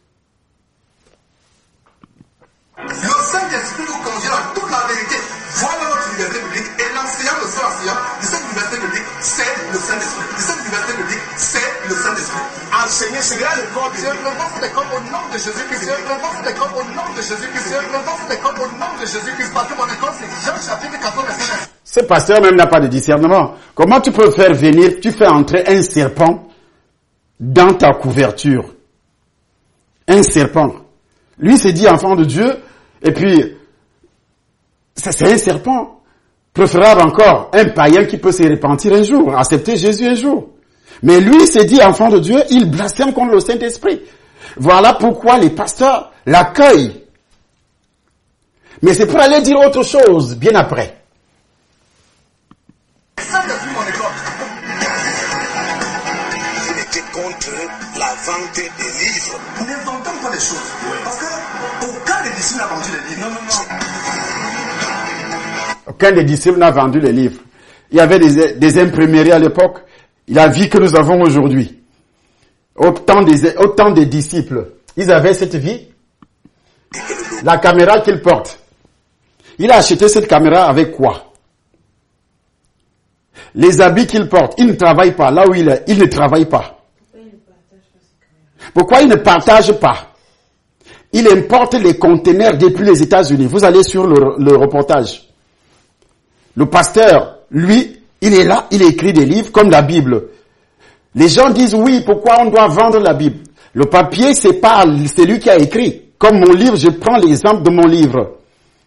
Le Saint-Esprit nous conduit à toute la vérité. Voilà notre liberté publique. Et l'enseignant, le seul enseignant de cette liberté publique, c'est le Saint-Esprit. De cette liberté publique, c'est le Saint-Esprit. Enseigner, c'est là le corps de Dieu. Le nom c'est comme au nom de Jésus-Christ. Le nom c'est comme au nom de Jésus-Christ. Le nom c'est comme au nom de Jésus-Christ. Parce que mon école, c'est Jean chapitre 14, verset 9. Ce pasteur même n'a pas de discernement. Comment tu peux faire venir, tu fais entrer un serpent dans ta couverture? Un serpent. Lui s'est dit enfant de Dieu, et puis, c'est un serpent. Préférable encore, un païen qui peut se repentir un jour, accepter Jésus un jour. Mais lui s'est dit enfant de Dieu, il blasphème contre le Saint-Esprit. Voilà pourquoi les pasteurs l'accueillent. Mais c'est pour aller dire autre chose, bien après. Ça depuis mon école. Il était contre la vente des livres. N'inventons pas les choses. Parce que aucun des disciples n'a vendu les livres. Non. Aucun des disciples n'a vendu les livres. Il y avait des imprimeries à l'époque. La vie que nous avons aujourd'hui. Autant des disciples. Ils avaient cette vie. La caméra qu'ils portent. Il a acheté cette caméra avec quoi? Les habits qu'il porte, il ne travaille pas. Là où il est, il ne travaille pas. Pourquoi il ne partage pas? Il importe les conteneurs depuis les États-Unis. Vous allez sur le reportage. Le pasteur, lui, il est là, il écrit des livres comme la Bible. Les gens disent oui, pourquoi on doit vendre la Bible? Le papier, c'est lui qui a écrit. Comme mon livre, je prends l'exemple de mon livre.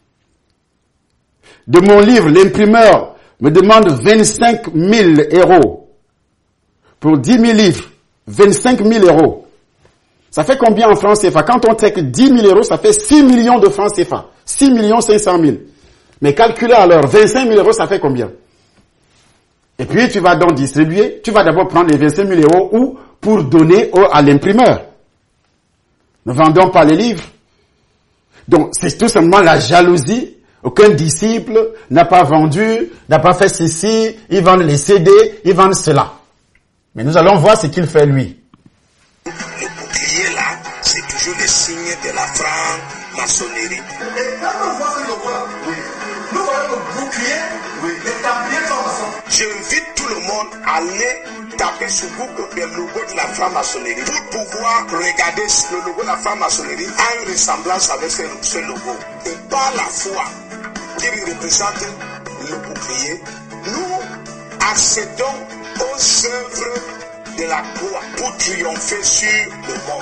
De mon livre, l'imprimeur me demande 25 000 euros. Pour 10 000 livres, 25 000 euros. Ça fait combien en francs CFA? Quand on traite 10 000 euros, ça fait 6 millions de francs CFA. 6 500 000. Mais calculez alors, 25 000 euros, ça fait combien? Et puis tu vas donc distribuer, tu vas d'abord prendre les 25 000 euros ou pour donner à l'imprimeur. Ne vendons pas les livres. Donc c'est tout simplement la jalousie. Aucun disciple n'a pas vendu, n'a pas fait ceci, ils vendent les CD, ils vendent cela. Mais nous allons voir ce qu'il fait lui. Le bouclier là, c'est toujours le signe de la franc-maçonnerie. Et quand on voit ce logo-là, oui, nous voyons le bouclier, oui, les tabliers francs-maçons. J'invite tout le monde à aller taper sur Google le logo de la franc-maçonnerie pour pouvoir regarder le logo de la franc-maçonnerie en ressemblance avec ce logo. Et par la foi qui représente le bouclier, nous accédons aux œuvres de la croix pour triompher sur le monde.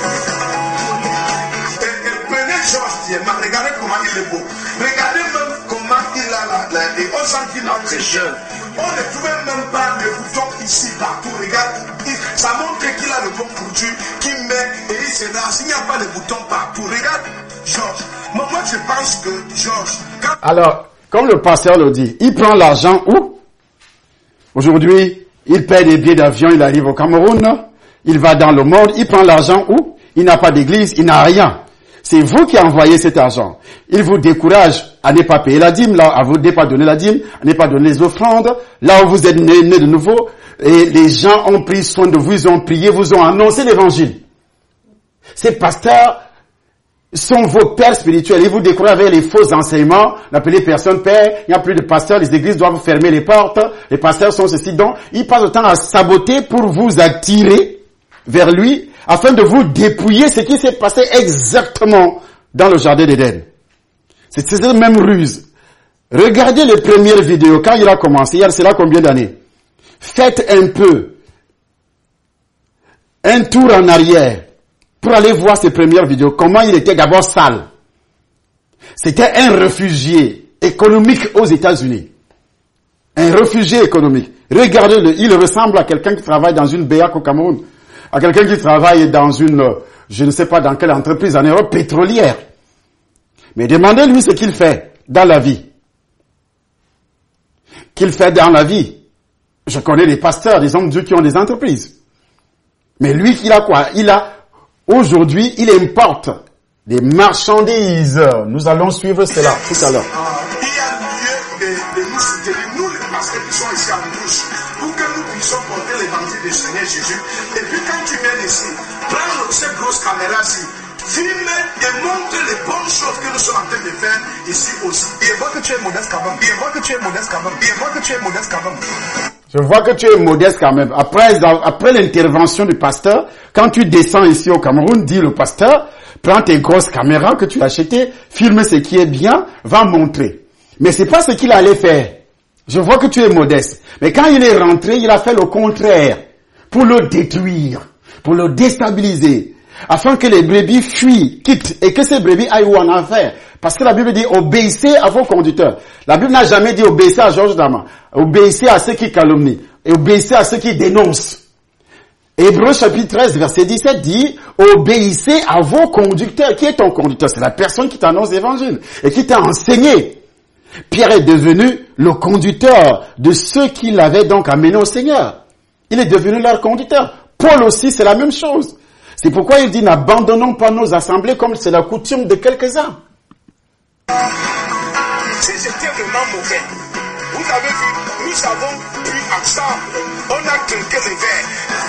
Et prenez Georges Diema, regardez comment il est beau. Regardez même comment il a on sent qu'il a très jeune. On ne trouvait même pas le bouton ici, partout. Regarde, ça montre qu'il a le bon produit, qu'il met et il se lance. Il n'y a pas de bouton partout. Regarde, Georges. Moi, je pense que, Georges... Alors, comme le pasteur le dit, il prend l'argent où? Aujourd'hui, il paie des billets d'avion, il arrive au Cameroun, il va dans le monde, il prend l'argent où? Il n'a pas d'église, il n'a rien. C'est vous qui envoyez cet argent. Il vous décourage à ne pas payer la dîme, là, à vous ne pas donner la dîme, à ne pas donner les offrandes, là où vous êtes né de nouveau, et les gens ont pris soin de vous, ils ont prié, vous ont annoncé l'évangile. Ces pasteurs sont vos pères spirituels. Ils vous découragent avec les faux enseignements, n'appelez personne père, il n'y a plus de pasteurs, les églises doivent fermer les portes, les pasteurs sont ceci, donc ils passent le temps à saboter pour vous attirer vers lui, afin de vous dépouiller ce qui s'est passé exactement dans le jardin d'Éden. C'est cette même ruse. Regardez les premières vidéos, quand il a commencé, il y a cela combien d'années? Faites un peu un tour en arrière pour aller voir ces premières vidéos, comment il était d'abord sale. C'était un réfugié économique aux États-Unis. Un réfugié économique. Regardez-le, il ressemble à quelqu'un qui travaille dans une BAC au Cameroun, à quelqu'un qui travaille dans une, je ne sais pas dans quelle entreprise en Europe, pétrolière. Mais demandez-lui ce qu'il fait dans la vie. Qu'il fait dans la vie. Je connais des pasteurs, des hommes de Dieu qui ont des entreprises. Mais lui, il a quoi? Aujourd'hui, il importe des marchandises. Nous allons suivre cela tout à l'heure. Il y a lieu de nous soutenir, nous les pasteurs qui sont ici à Bouche, pour que nous puissions porter l'évangile du Seigneur Jésus. Et puis quand tu viens ici, prends cette grosse caméra-ci, filme et montre les bonnes choses que nous sommes en train de faire ici aussi. Et vois que tu es modeste quand même. Et vois que tu es modeste quand même. Et vois que tu es modeste quand même. Je vois que tu es modeste quand même. Après l'intervention du pasteur, quand tu descends ici au Cameroun, dit le pasteur, prends tes grosses caméras que tu as achetées, filme ce qui est bien, va montrer. Mais c'est pas ce qu'il allait faire. Je vois que tu es modeste. Mais quand il est rentré, il a fait le contraire. Pour le détruire. Pour le déstabiliser. Afin que les brebis fuient, quittent, et que ces brebis aillent où en enfer. Parce que la Bible dit, obéissez à vos conducteurs. La Bible n'a jamais dit obéissez à Georges Dama. Obéissez à ceux qui calomnient. Et obéissez à ceux qui dénoncent. Hébreux chapitre 13, verset 17 dit, obéissez à vos conducteurs. Qui est ton conducteur? C'est la personne qui t'annonce l'évangile et qui t'a enseigné. Pierre est devenu le conducteur de ceux qui l'avaient donc amené au Seigneur. Il est devenu leur conducteur. Paul aussi, c'est la même chose. C'est pourquoi il dit, n'abandonnons pas nos assemblées comme c'est la coutume de quelques-uns. Si c'était vraiment mauvais, vous avez vu, nous avons pris ensemble, on a trinqué les verres.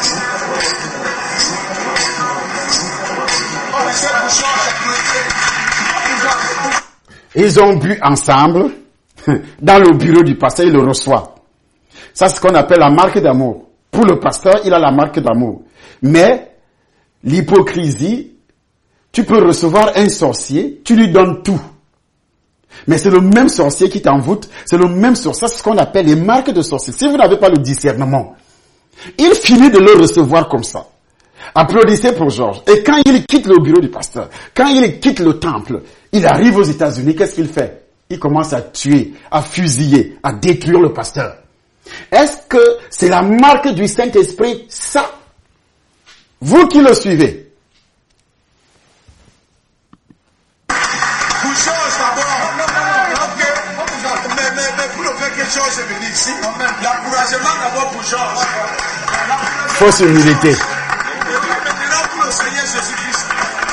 Ils ont bu ensemble dans le bureau du pasteur, il le reçoit. Ça, c'est ce qu'on appelle la marque d'amour. Pour le pasteur, il a la marque d'amour. Mais l'hypocrisie, tu peux recevoir un sorcier, tu lui donnes tout. Mais c'est le même sorcier qui t'envoûte, c'est le même sorcier, c'est ce qu'on appelle les marques de sorcier. Si vous n'avez pas le discernement, il finit de le recevoir comme ça. Applaudissez pour Georges. Et quand il quitte le bureau du pasteur, quand il quitte le temple, il arrive aux États-Unis, qu'est-ce qu'il fait? Il commence à tuer, à fusiller, à détruire le pasteur. Est-ce que c'est la marque du Saint-Esprit, ça? Vous qui le suivez. Pour Georges d'abord, mais pour le fait que Georges est venu ici, l'encouragement d'abord pour Georges. Fausse humilité. Maintenant pour le Seigneur Jésus-Christ.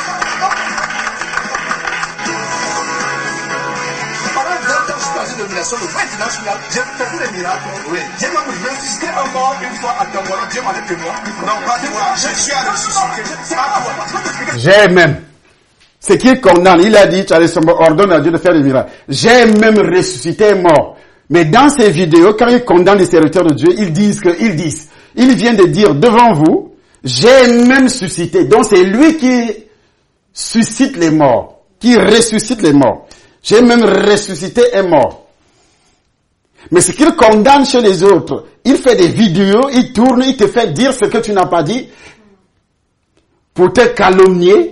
Pendant 20 ans, je suis dans une domination de vrai international. J'ai fait tous les miracles. Oui. J'ai même ressuscité un mort une fois à Tambola. Dieu m'a dit moi. Non, pas toi. Je suis à ressusciter. Pas toi. J'ai même. C'est qu'il condamne. Il a dit, ordonne à Dieu de faire des miracles. J'ai même ressuscité un mort. Mais dans ces vidéos, quand il condamne les serviteurs de Dieu, ils disent. Il vient de dire devant vous, j'ai même suscité. Donc c'est lui qui suscite les morts, qui ressuscite les morts. J'ai même ressuscité un mort. Mais ce qu'il condamne chez les autres, il fait des vidéos, il tourne, il te fait dire ce que tu n'as pas dit pour te calomnier.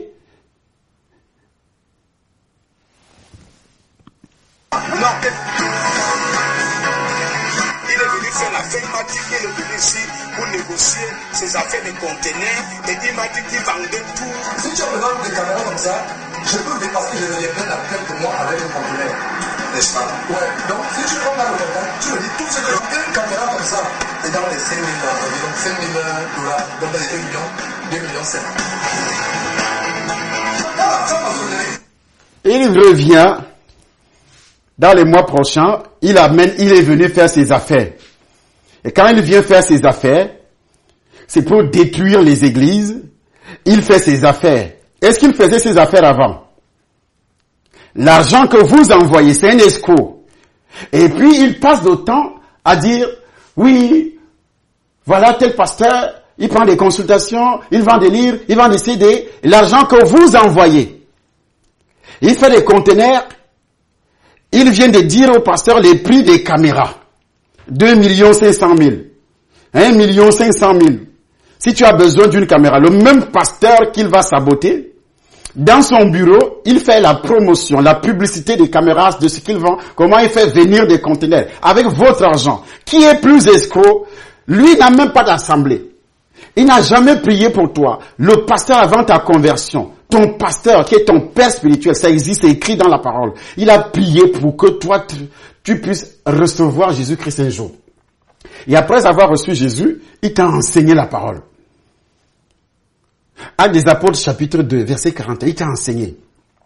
Non. Il est venu affaires, il m'a dit qu'il est venu ici pour négocier ses affaires de conteneurs. Et il m'a dit qu'il vendait tout. Si tu as besoin de caméras comme ça, je peux le dépasser, je vais les mettre à quelques mois avec un conteneur. N'est-ce pas? Ouais. Donc si tu prends là le conteneur, tu me dis tout ce que une caméra comme ça, c'est dans les 5 000 $, donc dans les 2 millions 7. Il revient dans les mois prochains, il est venu faire ses affaires. Et quand il vient faire ses affaires, c'est pour détruire les églises. Il fait ses affaires. Est-ce qu'il faisait ses affaires avant? L'argent que vous envoyez, c'est un escroc. Et puis il passe le temps à dire, oui, voilà tel pasteur, il prend des consultations, il vend des livres, il vend des CD. L'argent que vous envoyez, il fait des conteneurs. Il vient de dire au pasteur les prix des caméras. 2 500 000. 1 500 000. Si tu as besoin d'une caméra, le même pasteur qu'il va saboter, dans son bureau, il fait la promotion, la publicité des caméras, de ce qu'il vend, comment il fait venir des conteneurs, avec votre argent. Qui est plus escroc? Lui n'a même pas d'assemblée. Il n'a jamais prié pour toi. Le pasteur avant ta conversion, ton pasteur qui est ton père spirituel, ça existe, c'est écrit dans la parole. Il a prié pour que toi, tu puisses recevoir Jésus-Christ un jour. Et après avoir reçu Jésus, il t'a enseigné la parole. Actes des Apôtres chapitre 2, verset 41, il t'a enseigné.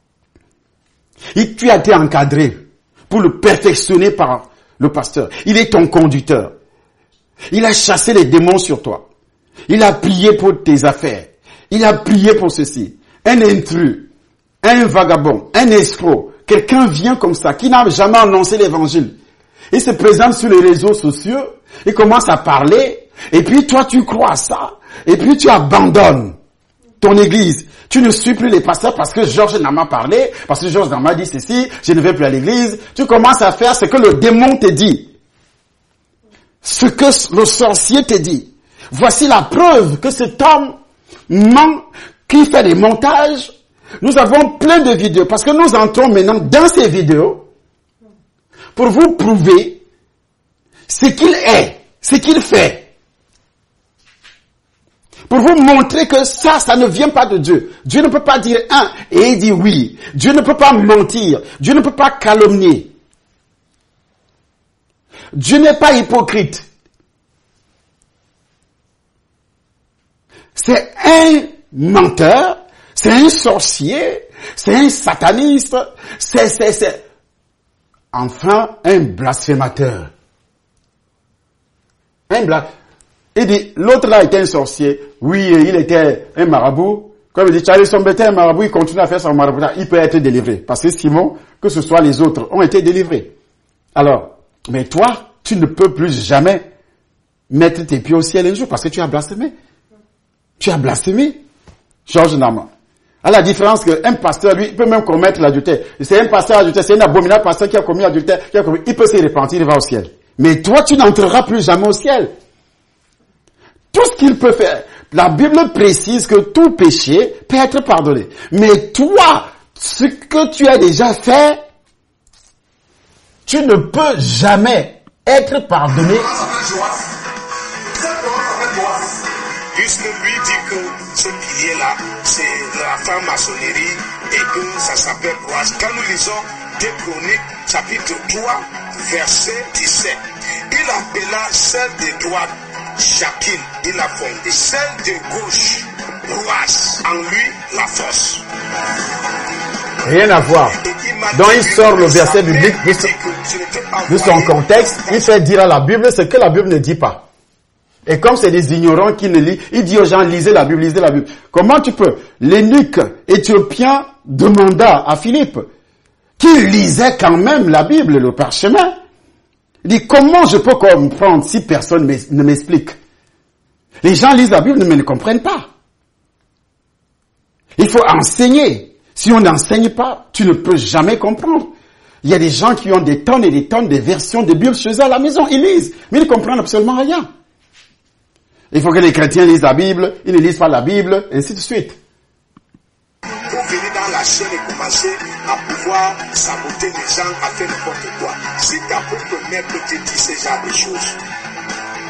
Et tu as été encadré pour le perfectionner par le pasteur. Il est ton conducteur. Il a chassé les démons sur toi. Il a prié pour tes affaires. Il a prié pour ceci. Un intrus, un vagabond, un escroc, quelqu'un vient comme ça, qui n'a jamais annoncé l'évangile. Il se présente sur les réseaux sociaux, il commence à parler, et puis toi tu crois à ça, et puis tu abandonnes ton église. Tu ne suis plus les pasteurs parce que Georges n'a pas parlé, parce que Georges n'a pas dit ceci, je ne vais plus à l'église. Tu commences à faire ce que le démon te dit. Ce que le sorcier te dit. Voici la preuve que cet homme ment, qui fait des montages. Nous avons plein de vidéos, parce que nous entrons maintenant dans ces vidéos pour vous prouver ce qu'il est, ce qu'il fait. Pour vous montrer que ça ne vient pas de Dieu. Dieu ne peut pas dire un et il dit oui. Dieu ne peut pas mentir. Dieu ne peut pas calomnier. Dieu n'est pas hypocrite. C'est un menteur, c'est un sorcier, c'est un sataniste, c'est enfin un blasphémateur. Il dit, l'autre là était un sorcier, oui, il était un marabout. Comme il dit, Charlie Sombre était un marabout, il continue à faire son maraboutage, il peut être délivré. Parce que Simon, que ce soit les autres, ont été délivrés. Alors, mais toi, tu ne peux plus jamais mettre tes pieds au ciel un jour parce que tu as blasphémé. Tu as blasphémé, Georges Nama. À la différence qu'un pasteur, lui, il peut même commettre l'adultère. C'est un pasteur adultère, c'est un abominable pasteur qui a commis l'adultère, il peut se repentir, il va au ciel. Mais toi, tu n'entreras plus jamais au ciel. Tout ce qu'il peut faire, la Bible précise que tout péché peut être pardonné. Mais toi, ce que tu as déjà fait, tu ne peux jamais être pardonné. Puisque lui dit que ce pilier-là, c'est la franc-maçonnerie et que ça s'appelle Boaz. Quand nous lisons 2 Chroniques, chapitre 3, verset 17, il appela celle de droite Chacune, il a fondé. Celle de gauche, Boaz, en lui la force. Rien à voir. Donc il sort le verset biblique de son contexte, il fait dire à la Bible ce que la Bible ne dit pas. Et comme c'est des ignorants qui ne lisent, il dit aux gens, lisez la Bible, lisez la Bible. Comment tu peux? L'eunuque éthiopien demanda à Philippe, qui lisait quand même la Bible, le parchemin. Il dit, comment je peux comprendre si personne ne m'explique? Les gens lisent la Bible, mais ne comprennent pas. Il faut enseigner. Si on n'enseigne pas, tu ne peux jamais comprendre. Il y a des gens qui ont des tonnes et des tonnes de versions de Bible chez eux à la maison. Ils lisent, mais ils ne comprennent absolument rien. Il faut que les chrétiens lisent la Bible, ils ne lisent pas la Bible, et ainsi de suite. Pour venir dans la chaîne et commencer à pouvoir saboter les gens, à faire n'importe quoi. Si ta propre mère peut te dire ce genre de choses,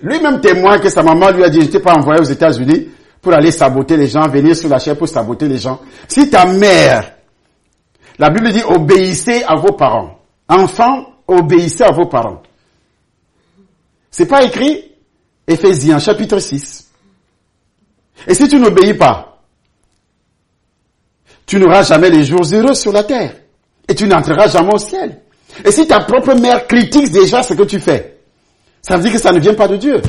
Lui-même témoin que sa maman lui a dit, je t'ai pas envoyé aux États-Unis pour aller saboter les gens, venir sur la chair pour saboter les gens. Si ta mère, la Bible dit, obéissez à vos parents. Enfants, obéissez à vos parents. C'est pas écrit? Éphésiens, chapitre 6. Et si tu n'obéis pas, tu n'auras jamais les jours heureux sur la terre. Et tu n'entreras jamais au ciel. Et si ta propre mère critique déjà ce que tu fais, ça veut dire que ça ne vient pas de Dieu.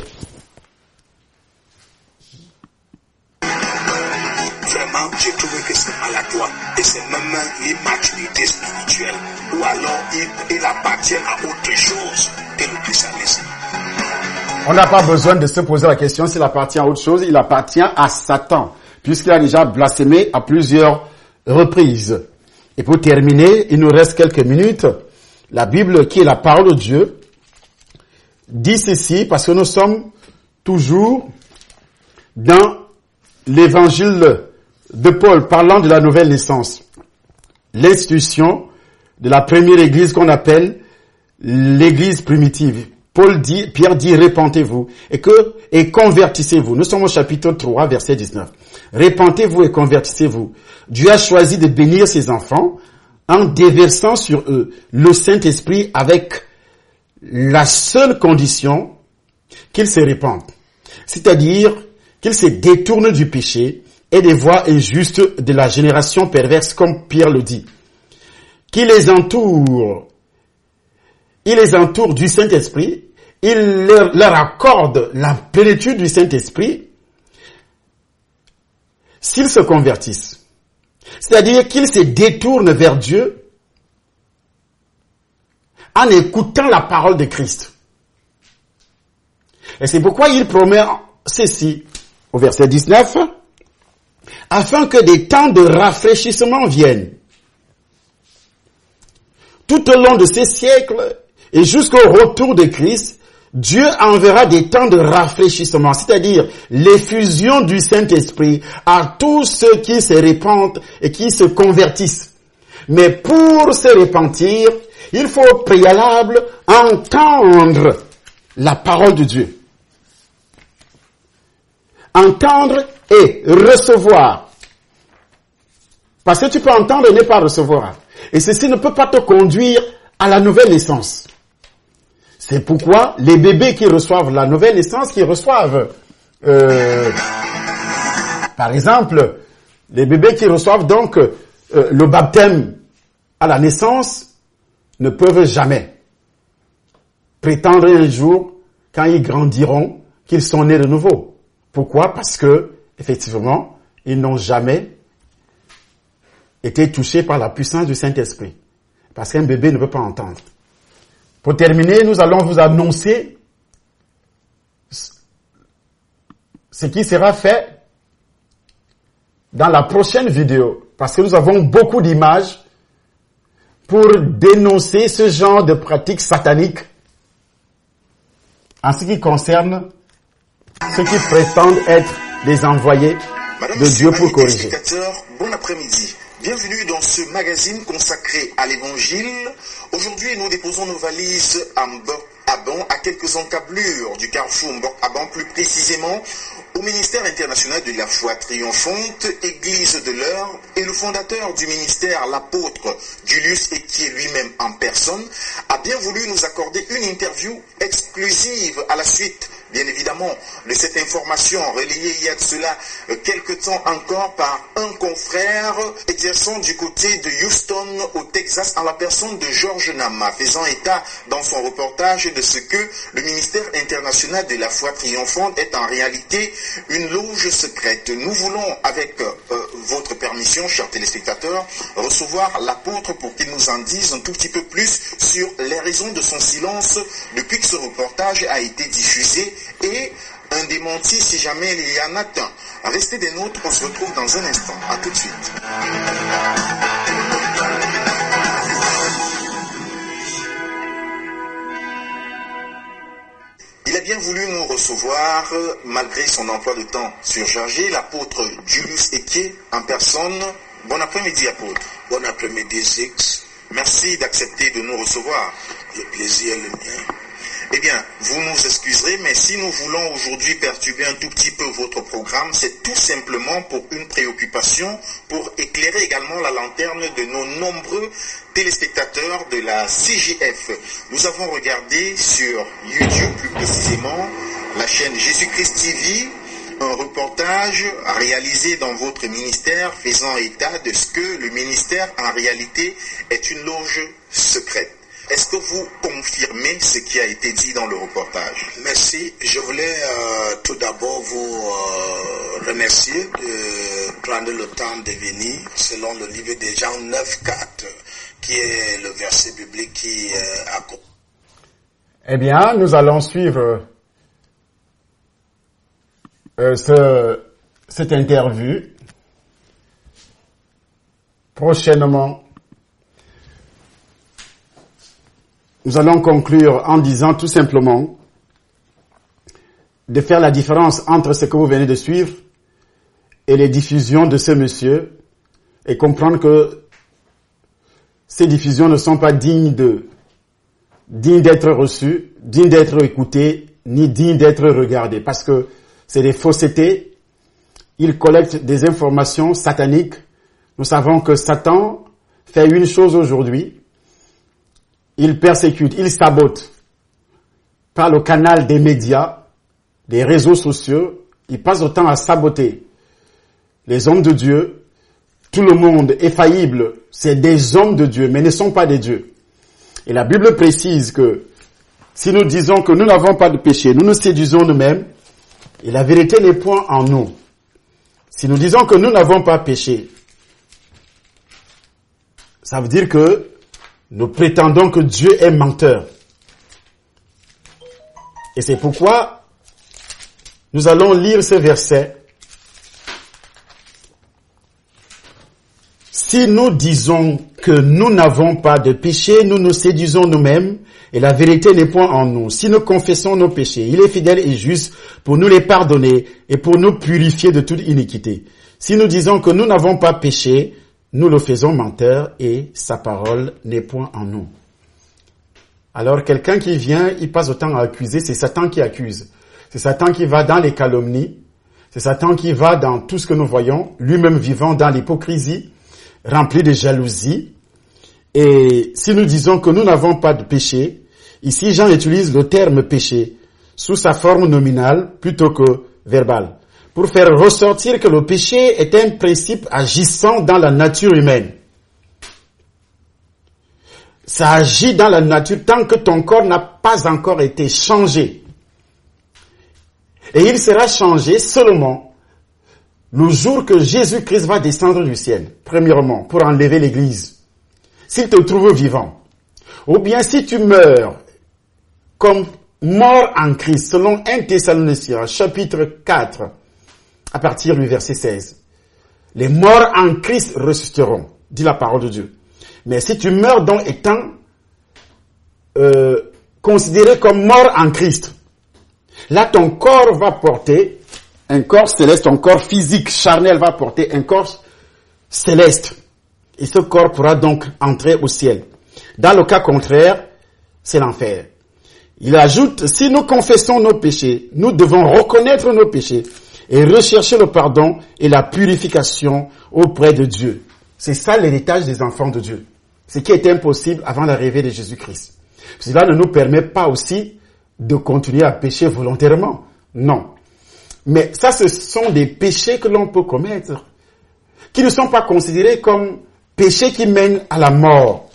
Vraiment, j'ai trouvé que c'est maladroit. Et c'est même l'immaturité spirituelle. Ou alors, il appartient à autre chose que le christianisme. On n'a pas besoin de se poser la question s'il appartient à autre chose. Il appartient à Satan, puisqu'il a déjà blasphémé à plusieurs reprises. Et pour terminer, il nous reste quelques minutes. La Bible, qui est la parole de Dieu, dit ceci, parce que nous sommes toujours dans l'évangile de Paul, parlant de la nouvelle naissance. L'institution de la première église qu'on appelle l'église primitive. Pierre dit, répentez-vous et convertissez-vous. Nous sommes au chapitre 3, verset 19. Répentez-vous et convertissez-vous. Dieu a choisi de bénir ses enfants en déversant sur eux le Saint-Esprit avec la seule condition qu'ils se répandent. C'est-à-dire qu'ils se détournent du péché et des voies injustes de la génération perverse, comme Pierre le dit. Qu'il les entoure. Il les entoure du Saint-Esprit. Il leur accorde la plénitude du Saint-Esprit s'ils se convertissent. C'est-à-dire qu'ils se détournent vers Dieu en écoutant la parole de Christ. Et c'est pourquoi il promet ceci au verset 19, afin que des temps de rafraîchissement viennent. Tout au long de ces siècles et jusqu'au retour de Christ, Dieu enverra des temps de rafraîchissement, c'est-à-dire l'effusion du Saint-Esprit à tous ceux qui se répandent et qui se convertissent. Mais pour se repentir, il faut au préalable entendre la parole de Dieu. Entendre et recevoir. Parce que tu peux entendre et ne pas recevoir. Et ceci ne peut pas te conduire à la nouvelle naissance. C'est pourquoi les bébés qui reçoivent la nouvelle naissance, qui reçoivent, par exemple, les bébés qui reçoivent donc le baptême à la naissance, ne peuvent jamais prétendre un jour, quand ils grandiront, qu'ils sont nés de nouveau. Pourquoi? Parce que, effectivement, ils n'ont jamais été touchés par la puissance du Saint-Esprit. Parce qu'un bébé ne peut pas entendre. Pour terminer, nous allons vous annoncer ce qui sera fait dans la prochaine vidéo. Parce que nous avons beaucoup d'images pour dénoncer ce genre de pratiques sataniques en ce qui concerne ceux qui prétendent être des envoyés de Dieu pour corriger. Bon après-midi. Bienvenue dans ce magazine consacré à l'évangile. Aujourd'hui, nous déposons nos valises à Mbok-Aban, à quelques encablures du carrefour Mbok-Aban, plus précisément au ministère international de la foi triomphante, Église de l'heure, et le fondateur du ministère, l'apôtre Julius Equier lui-même en personne, a bien voulu nous accorder une interview exclusive à la suite, bien évidemment, de cette information relayée il y a de cela quelques temps encore par un confrère exerçant du côté de Houston au Texas en la personne de Georges Nama, faisant état dans son reportage de ce que le ministère international de la foi triomphante est en réalité une loge secrète. Nous voulons, avec votre permission, chers téléspectateurs, recevoir l'apôtre pour qu'il nous en dise un tout petit peu plus sur les raisons de son silence depuis que ce reportage a été diffusé et un démenti si jamais il y en a un. Restez des nôtres, on se retrouve dans un instant. À tout de suite. Il a bien voulu nous recevoir, malgré son emploi de temps surchargé, l'apôtre Julius Equier en personne. Bon après-midi, apôtre. Bon après-midi, Zix. Merci d'accepter de nous recevoir. Le plaisir est le mien. Eh bien, vous nous excuserez, mais si nous voulons aujourd'hui perturber un tout petit peu votre programme, c'est tout simplement pour une préoccupation, pour éclairer également la lanterne de nos nombreux téléspectateurs de la CJF. Nous avons regardé sur YouTube, plus précisément, la chaîne Jésus-Christ TV, un reportage réalisé dans votre ministère faisant état de ce que le ministère en réalité est une loge secrète. Est-ce que vous confirmez ce qui a été dit dans le reportage? Merci. Je voulais tout d'abord vous remercier de prendre le temps de venir selon le livre de Jean 9,4 qui est le verset biblique qui a... Eh bien, nous allons suivre cette interview prochainement. Nous allons conclure en disant tout simplement de faire la différence entre ce que vous venez de suivre et les diffusions de ce monsieur et comprendre que ces diffusions ne sont pas dignes d'être reçues, dignes d'être écoutées, ni dignes d'être regardées parce que c'est des faussetés. Ils collectent des informations sataniques. Nous savons que Satan fait une chose aujourd'hui. Il persécute, il sabote par le canal des médias, des réseaux sociaux. Il passe autant à saboter les hommes de Dieu. Tout le monde est faillible. C'est des hommes de Dieu, mais ne sont pas des dieux. Et la Bible précise que si nous disons que nous n'avons pas de péché, nous nous séduisons nous-mêmes et la vérité n'est point en nous. Si nous disons que nous n'avons pas péché, ça veut dire que nous prétendons que Dieu est menteur. Et c'est pourquoi nous allons lire ce verset. Si nous disons que nous n'avons pas de péché, nous nous séduisons nous-mêmes et la vérité n'est point en nous. Si nous confessons nos péchés, il est fidèle et juste pour nous les pardonner et pour nous purifier de toute iniquité. Si nous disons que nous n'avons pas péché, nous le faisons menteur et sa parole n'est point en nous. Alors quelqu'un qui vient, il passe autant à accuser, c'est Satan qui accuse. C'est Satan qui va dans les calomnies, c'est Satan qui va dans tout ce que nous voyons, lui-même vivant dans l'hypocrisie, rempli de jalousie. Et si nous disons que nous n'avons pas de péché, ici Jean utilise le terme péché sous sa forme nominale plutôt que verbale, pour faire ressortir que le péché est un principe agissant dans la nature humaine. Ça agit dans la nature tant que ton corps n'a pas encore été changé. Et il sera changé seulement le jour que Jésus-Christ va descendre du ciel, premièrement, pour enlever l'Église. S'il te trouve vivant, ou bien si tu meurs comme mort en Christ, selon 1 Thessaloniciens, chapitre 4, à partir du verset 16. Les morts en Christ ressusciteront, dit la parole de Dieu. Mais si tu meurs donc étant considéré comme mort en Christ, là ton corps va porter un corps céleste, ton corps physique, charnel va porter un corps céleste. Et ce corps pourra donc entrer au ciel. Dans le cas contraire, c'est l'enfer. Il ajoute, si nous confessons nos péchés, nous devons reconnaître nos péchés et rechercher le pardon et la purification auprès de Dieu. C'est ça l'héritage des enfants de Dieu. Ce qui était impossible avant l'arrivée de Jésus-Christ. Cela ne nous permet pas aussi de continuer à pécher volontairement. Non. Mais ça, ce sont des péchés que l'on peut commettre, qui ne sont pas considérés comme péchés qui mènent à la mort.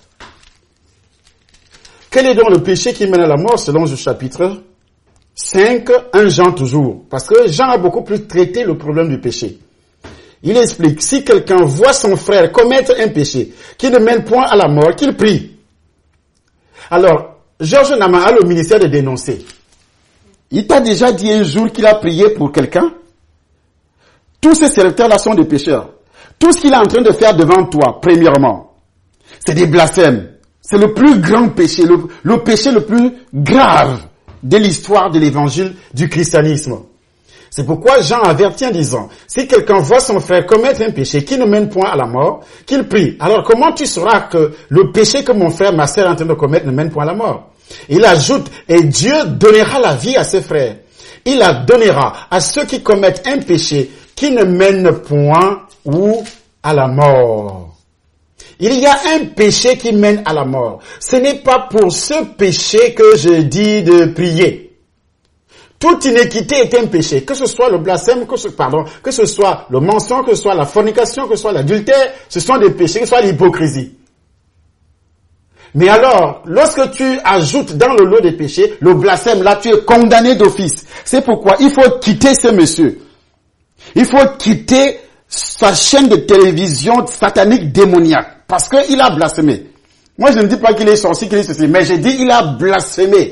Quel est donc le péché qui mène à la mort selon le chapitre 5, 1 Jean toujours? Parce que Jean a beaucoup plus traité le problème du péché. Il explique, si quelqu'un voit son frère commettre un péché qui ne mène point à la mort, qu'il prie. Alors, Georges Nama a le ministère de dénoncer. Il t'a déjà dit un jour qu'il a prié pour quelqu'un? Tous ces serviteurs-là sont des pécheurs. Tout ce qu'il est en train de faire devant toi, premièrement, c'est des blasphèmes. C'est le plus grand péché, le péché le plus grave de l'histoire de l'évangile du christianisme. C'est pourquoi Jean avertit en disant, si quelqu'un voit son frère commettre un péché qui ne mène point à la mort, qu'il prie. Alors comment tu sauras que le péché que mon frère, ma sœur est en train de commettre ne mène point à la mort? Il ajoute, et Dieu donnera la vie à ses frères. Il la donnera à ceux qui commettent un péché qui ne mène point ou à la mort. Il y a un péché qui mène à la mort. Ce n'est pas pour ce péché que je dis de prier. Toute iniquité est un péché, que ce soit le blasphème, que ce soit le mensonge, que ce soit la fornication, que ce soit l'adultère, ce sont des péchés, que ce soit l'hypocrisie. Mais alors, lorsque tu ajoutes dans le lot des péchés, le blasphème, là, tu es condamné d'office. C'est pourquoi il faut quitter ce monsieur. Il faut quitter sa chaîne de télévision satanique démoniaque. Parce qu'il a blasphémé. Moi, je ne dis pas qu'il est sorcier, qu'il est ceci, mais je dis qu'il a blasphémé.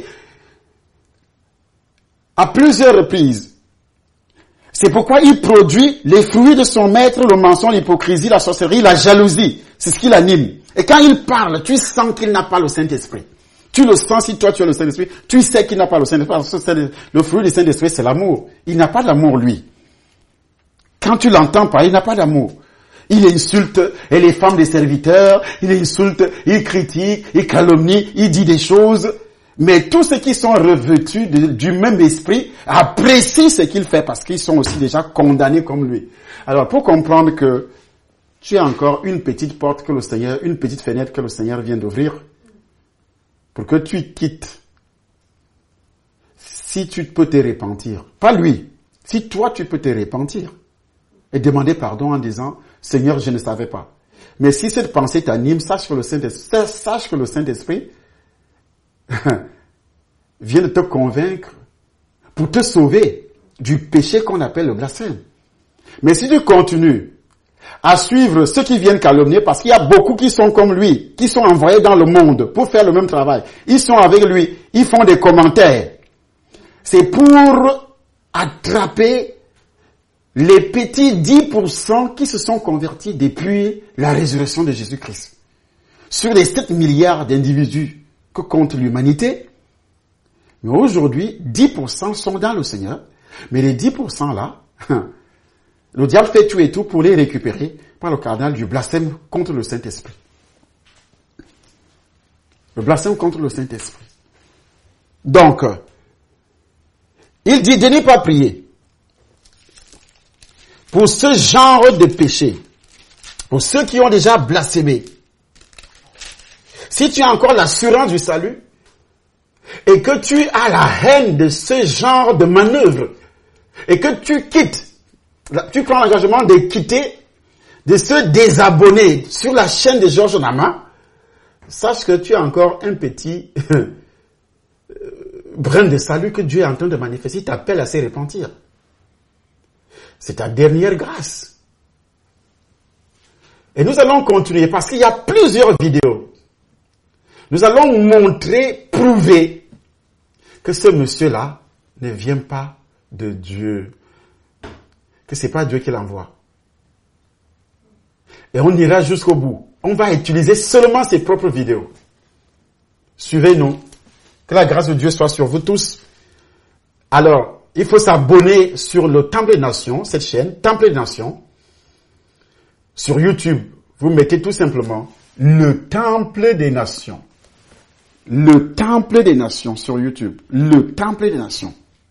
À plusieurs reprises. C'est pourquoi il produit les fruits de son maître, le mensonge, l'hypocrisie, la sorcellerie, la jalousie. C'est ce qui l'anime. Et quand il parle, tu sens qu'il n'a pas le Saint-Esprit. Tu le sens, si toi tu as le Saint-Esprit, tu sais qu'il n'a pas le Saint-Esprit. Parce que le fruit du Saint-Esprit, c'est l'amour. Il n'a pas d'amour, lui. Quand tu l'entends parler, il n'a pas d'amour. Il insulte les femmes des serviteurs, il insulte, il critique, il calomnie, il dit des choses. Mais tous ceux qui sont revêtus du même esprit apprécient ce qu'il fait parce qu'ils sont aussi déjà condamnés comme lui. Alors, pour comprendre que tu as encore une petite porte que le Seigneur, une petite fenêtre que le Seigneur vient d'ouvrir pour que tu quittes. Si tu peux te repentir. Pas lui. Si toi tu peux te repentir et demander pardon en disant Seigneur, je ne savais pas. Mais si cette pensée t'anime, sache que le Saint-Esprit vient de te convaincre pour te sauver du péché qu'on appelle le blasphème. Mais si tu continues à suivre ceux qui viennent calomnier, parce qu'il y a beaucoup qui sont comme lui, qui sont envoyés dans le monde pour faire le même travail. Ils sont avec lui, ils font des commentaires. C'est pour attraper les petits 10% qui se sont convertis depuis la résurrection de Jésus-Christ. Sur les 7 milliards d'individus que compte l'humanité, mais aujourd'hui, 10% sont dans le Seigneur, mais les 10% là, le diable fait tout et tout pour les récupérer par le canal du blasphème contre le Saint-Esprit. Le blasphème contre le Saint-Esprit. Donc, il dit de ne pas prier pour ce genre de péché, pour ceux qui ont déjà blasphémé. Si tu as encore l'assurance du salut et que tu as la haine de ce genre de manœuvre et que tu quittes, tu prends l'engagement de quitter, de se désabonner sur la chaîne de Georges Nama, sache que tu as encore un petit brin de salut que Dieu est en train de manifester. Il t'appelle à se repentir. C'est ta dernière grâce. Et nous allons continuer parce qu'il y a plusieurs vidéos. Nous allons montrer, prouver que ce monsieur-là ne vient pas de Dieu. Que c'est pas Dieu qui l'envoie. Et on ira jusqu'au bout. On va utiliser seulement ses propres vidéos. Suivez-nous. Que la grâce de Dieu soit sur vous tous. Alors, il faut s'abonner sur le Temple des Nations, cette chaîne, Temple des Nations. Sur YouTube, vous mettez tout simplement le Temple des Nations. Le Temple des Nations sur YouTube. Le Temple des Nations.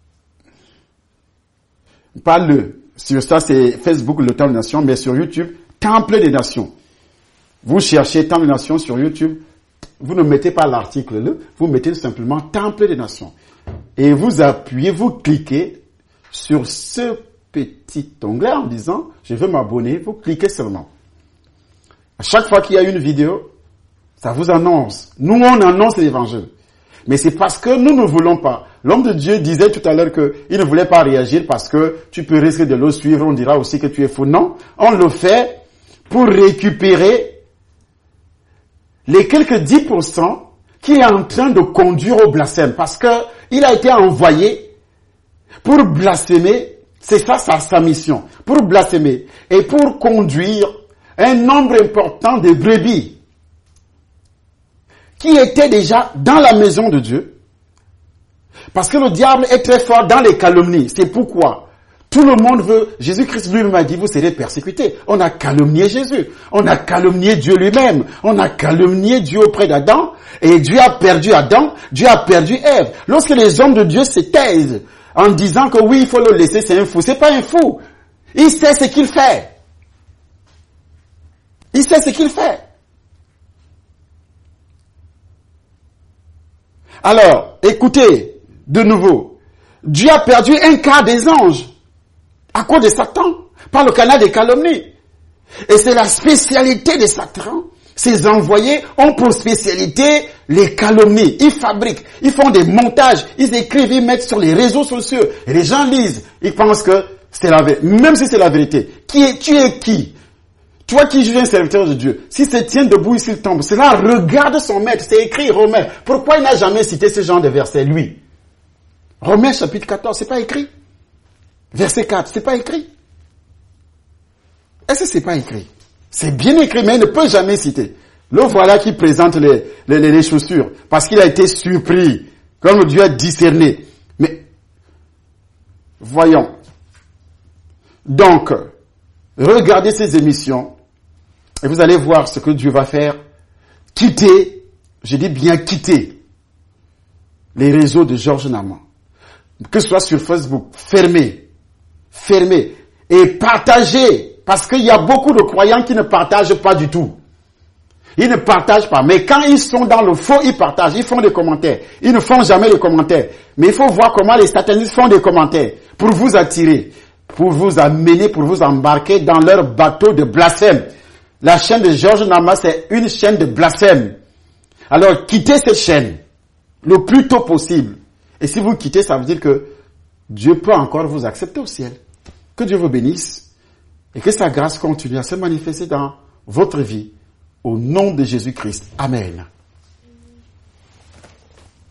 Pas le. Sur ça, c'est Facebook, le Temple des Nations, mais sur YouTube, Temple des Nations. Vous cherchez Temple des Nations sur YouTube, vous ne mettez pas l'article là, vous mettez simplement Temple des Nations. Et vous appuyez, vous cliquez sur ce petit onglet en disant, je veux m'abonner, vous cliquez seulement. À chaque fois qu'il y a une vidéo, ça vous annonce. Nous, on annonce l'évangile. Mais c'est parce que nous ne voulons pas. L'homme de Dieu disait tout à l'heure qu'il ne voulait pas réagir parce que tu peux risquer de le suivre, on dira aussi que tu es fou. Non, on le fait pour récupérer les quelques 10% qui est en train de conduire au blasphème. Parce que il a été envoyé pour blasphémer, c'est ça sa mission, pour blasphémer et pour conduire un nombre important de brebis qui étaient déjà dans la maison de Dieu. Parce que le diable est très fort dans les calomnies. C'est pourquoi Tout le monde veut, Jésus-Christ lui-même a dit, vous serez persécutés. On a calomnié Jésus. On a calomnié Dieu lui-même. On a calomnié Dieu auprès d'Adam. Et Dieu a perdu Adam. Dieu a perdu Ève. Lorsque les hommes de Dieu se taisent en disant que oui, il faut le laisser, c'est un fou. C'est pas un fou. Il sait ce qu'il fait. Il sait ce qu'il fait. Alors, écoutez, de nouveau. Dieu a perdu un quart des anges à cause de Satan, par le canal des calomnies. Et c'est la spécialité de Satan. Ses envoyés ont pour spécialité les calomnies. Ils fabriquent, ils font des montages, ils écrivent, ils mettent sur les réseaux sociaux. Et les gens lisent, ils pensent que c'est la vérité. Même si c'est la vérité. Tu es qui? Toi qui juges un serviteur de Dieu, s'il se tient debout, s'il tombe, cela regarde son maître. C'est écrit Romains. Pourquoi il n'a jamais cité ce genre de verset, lui? Romains chapitre 14, c'est pas écrit. Verset 4, c'est pas écrit. Est-ce que c'est pas écrit? C'est bien écrit, mais il ne peut jamais citer. Le voilà qui présente les chaussures, parce qu'il a été surpris, comme Dieu a discerné. Mais, voyons. Donc, regardez ces émissions, et vous allez voir ce que Dieu va faire. Quitter, je dis bien quitter, les réseaux de Georges Naman. Que ce soit sur Facebook, fermez, et partagez, parce qu'il y a beaucoup de croyants qui ne partagent pas du tout. Ils ne partagent pas, mais quand ils sont dans le faux, ils partagent, ils font des commentaires. Ils ne font jamais les commentaires. Mais il faut voir comment les satanistes font des commentaires pour vous attirer, pour vous amener, pour vous embarquer dans leur bateau de blasphème. La chaîne de Georges Naman, c'est une chaîne de blasphème. Alors, quittez cette chaîne le plus tôt possible. Et si vous quittez, ça veut dire que Dieu peut encore vous accepter au ciel. Que Dieu vous bénisse et que sa grâce continue à se manifester dans votre vie. Au nom de Jésus-Christ. Amen.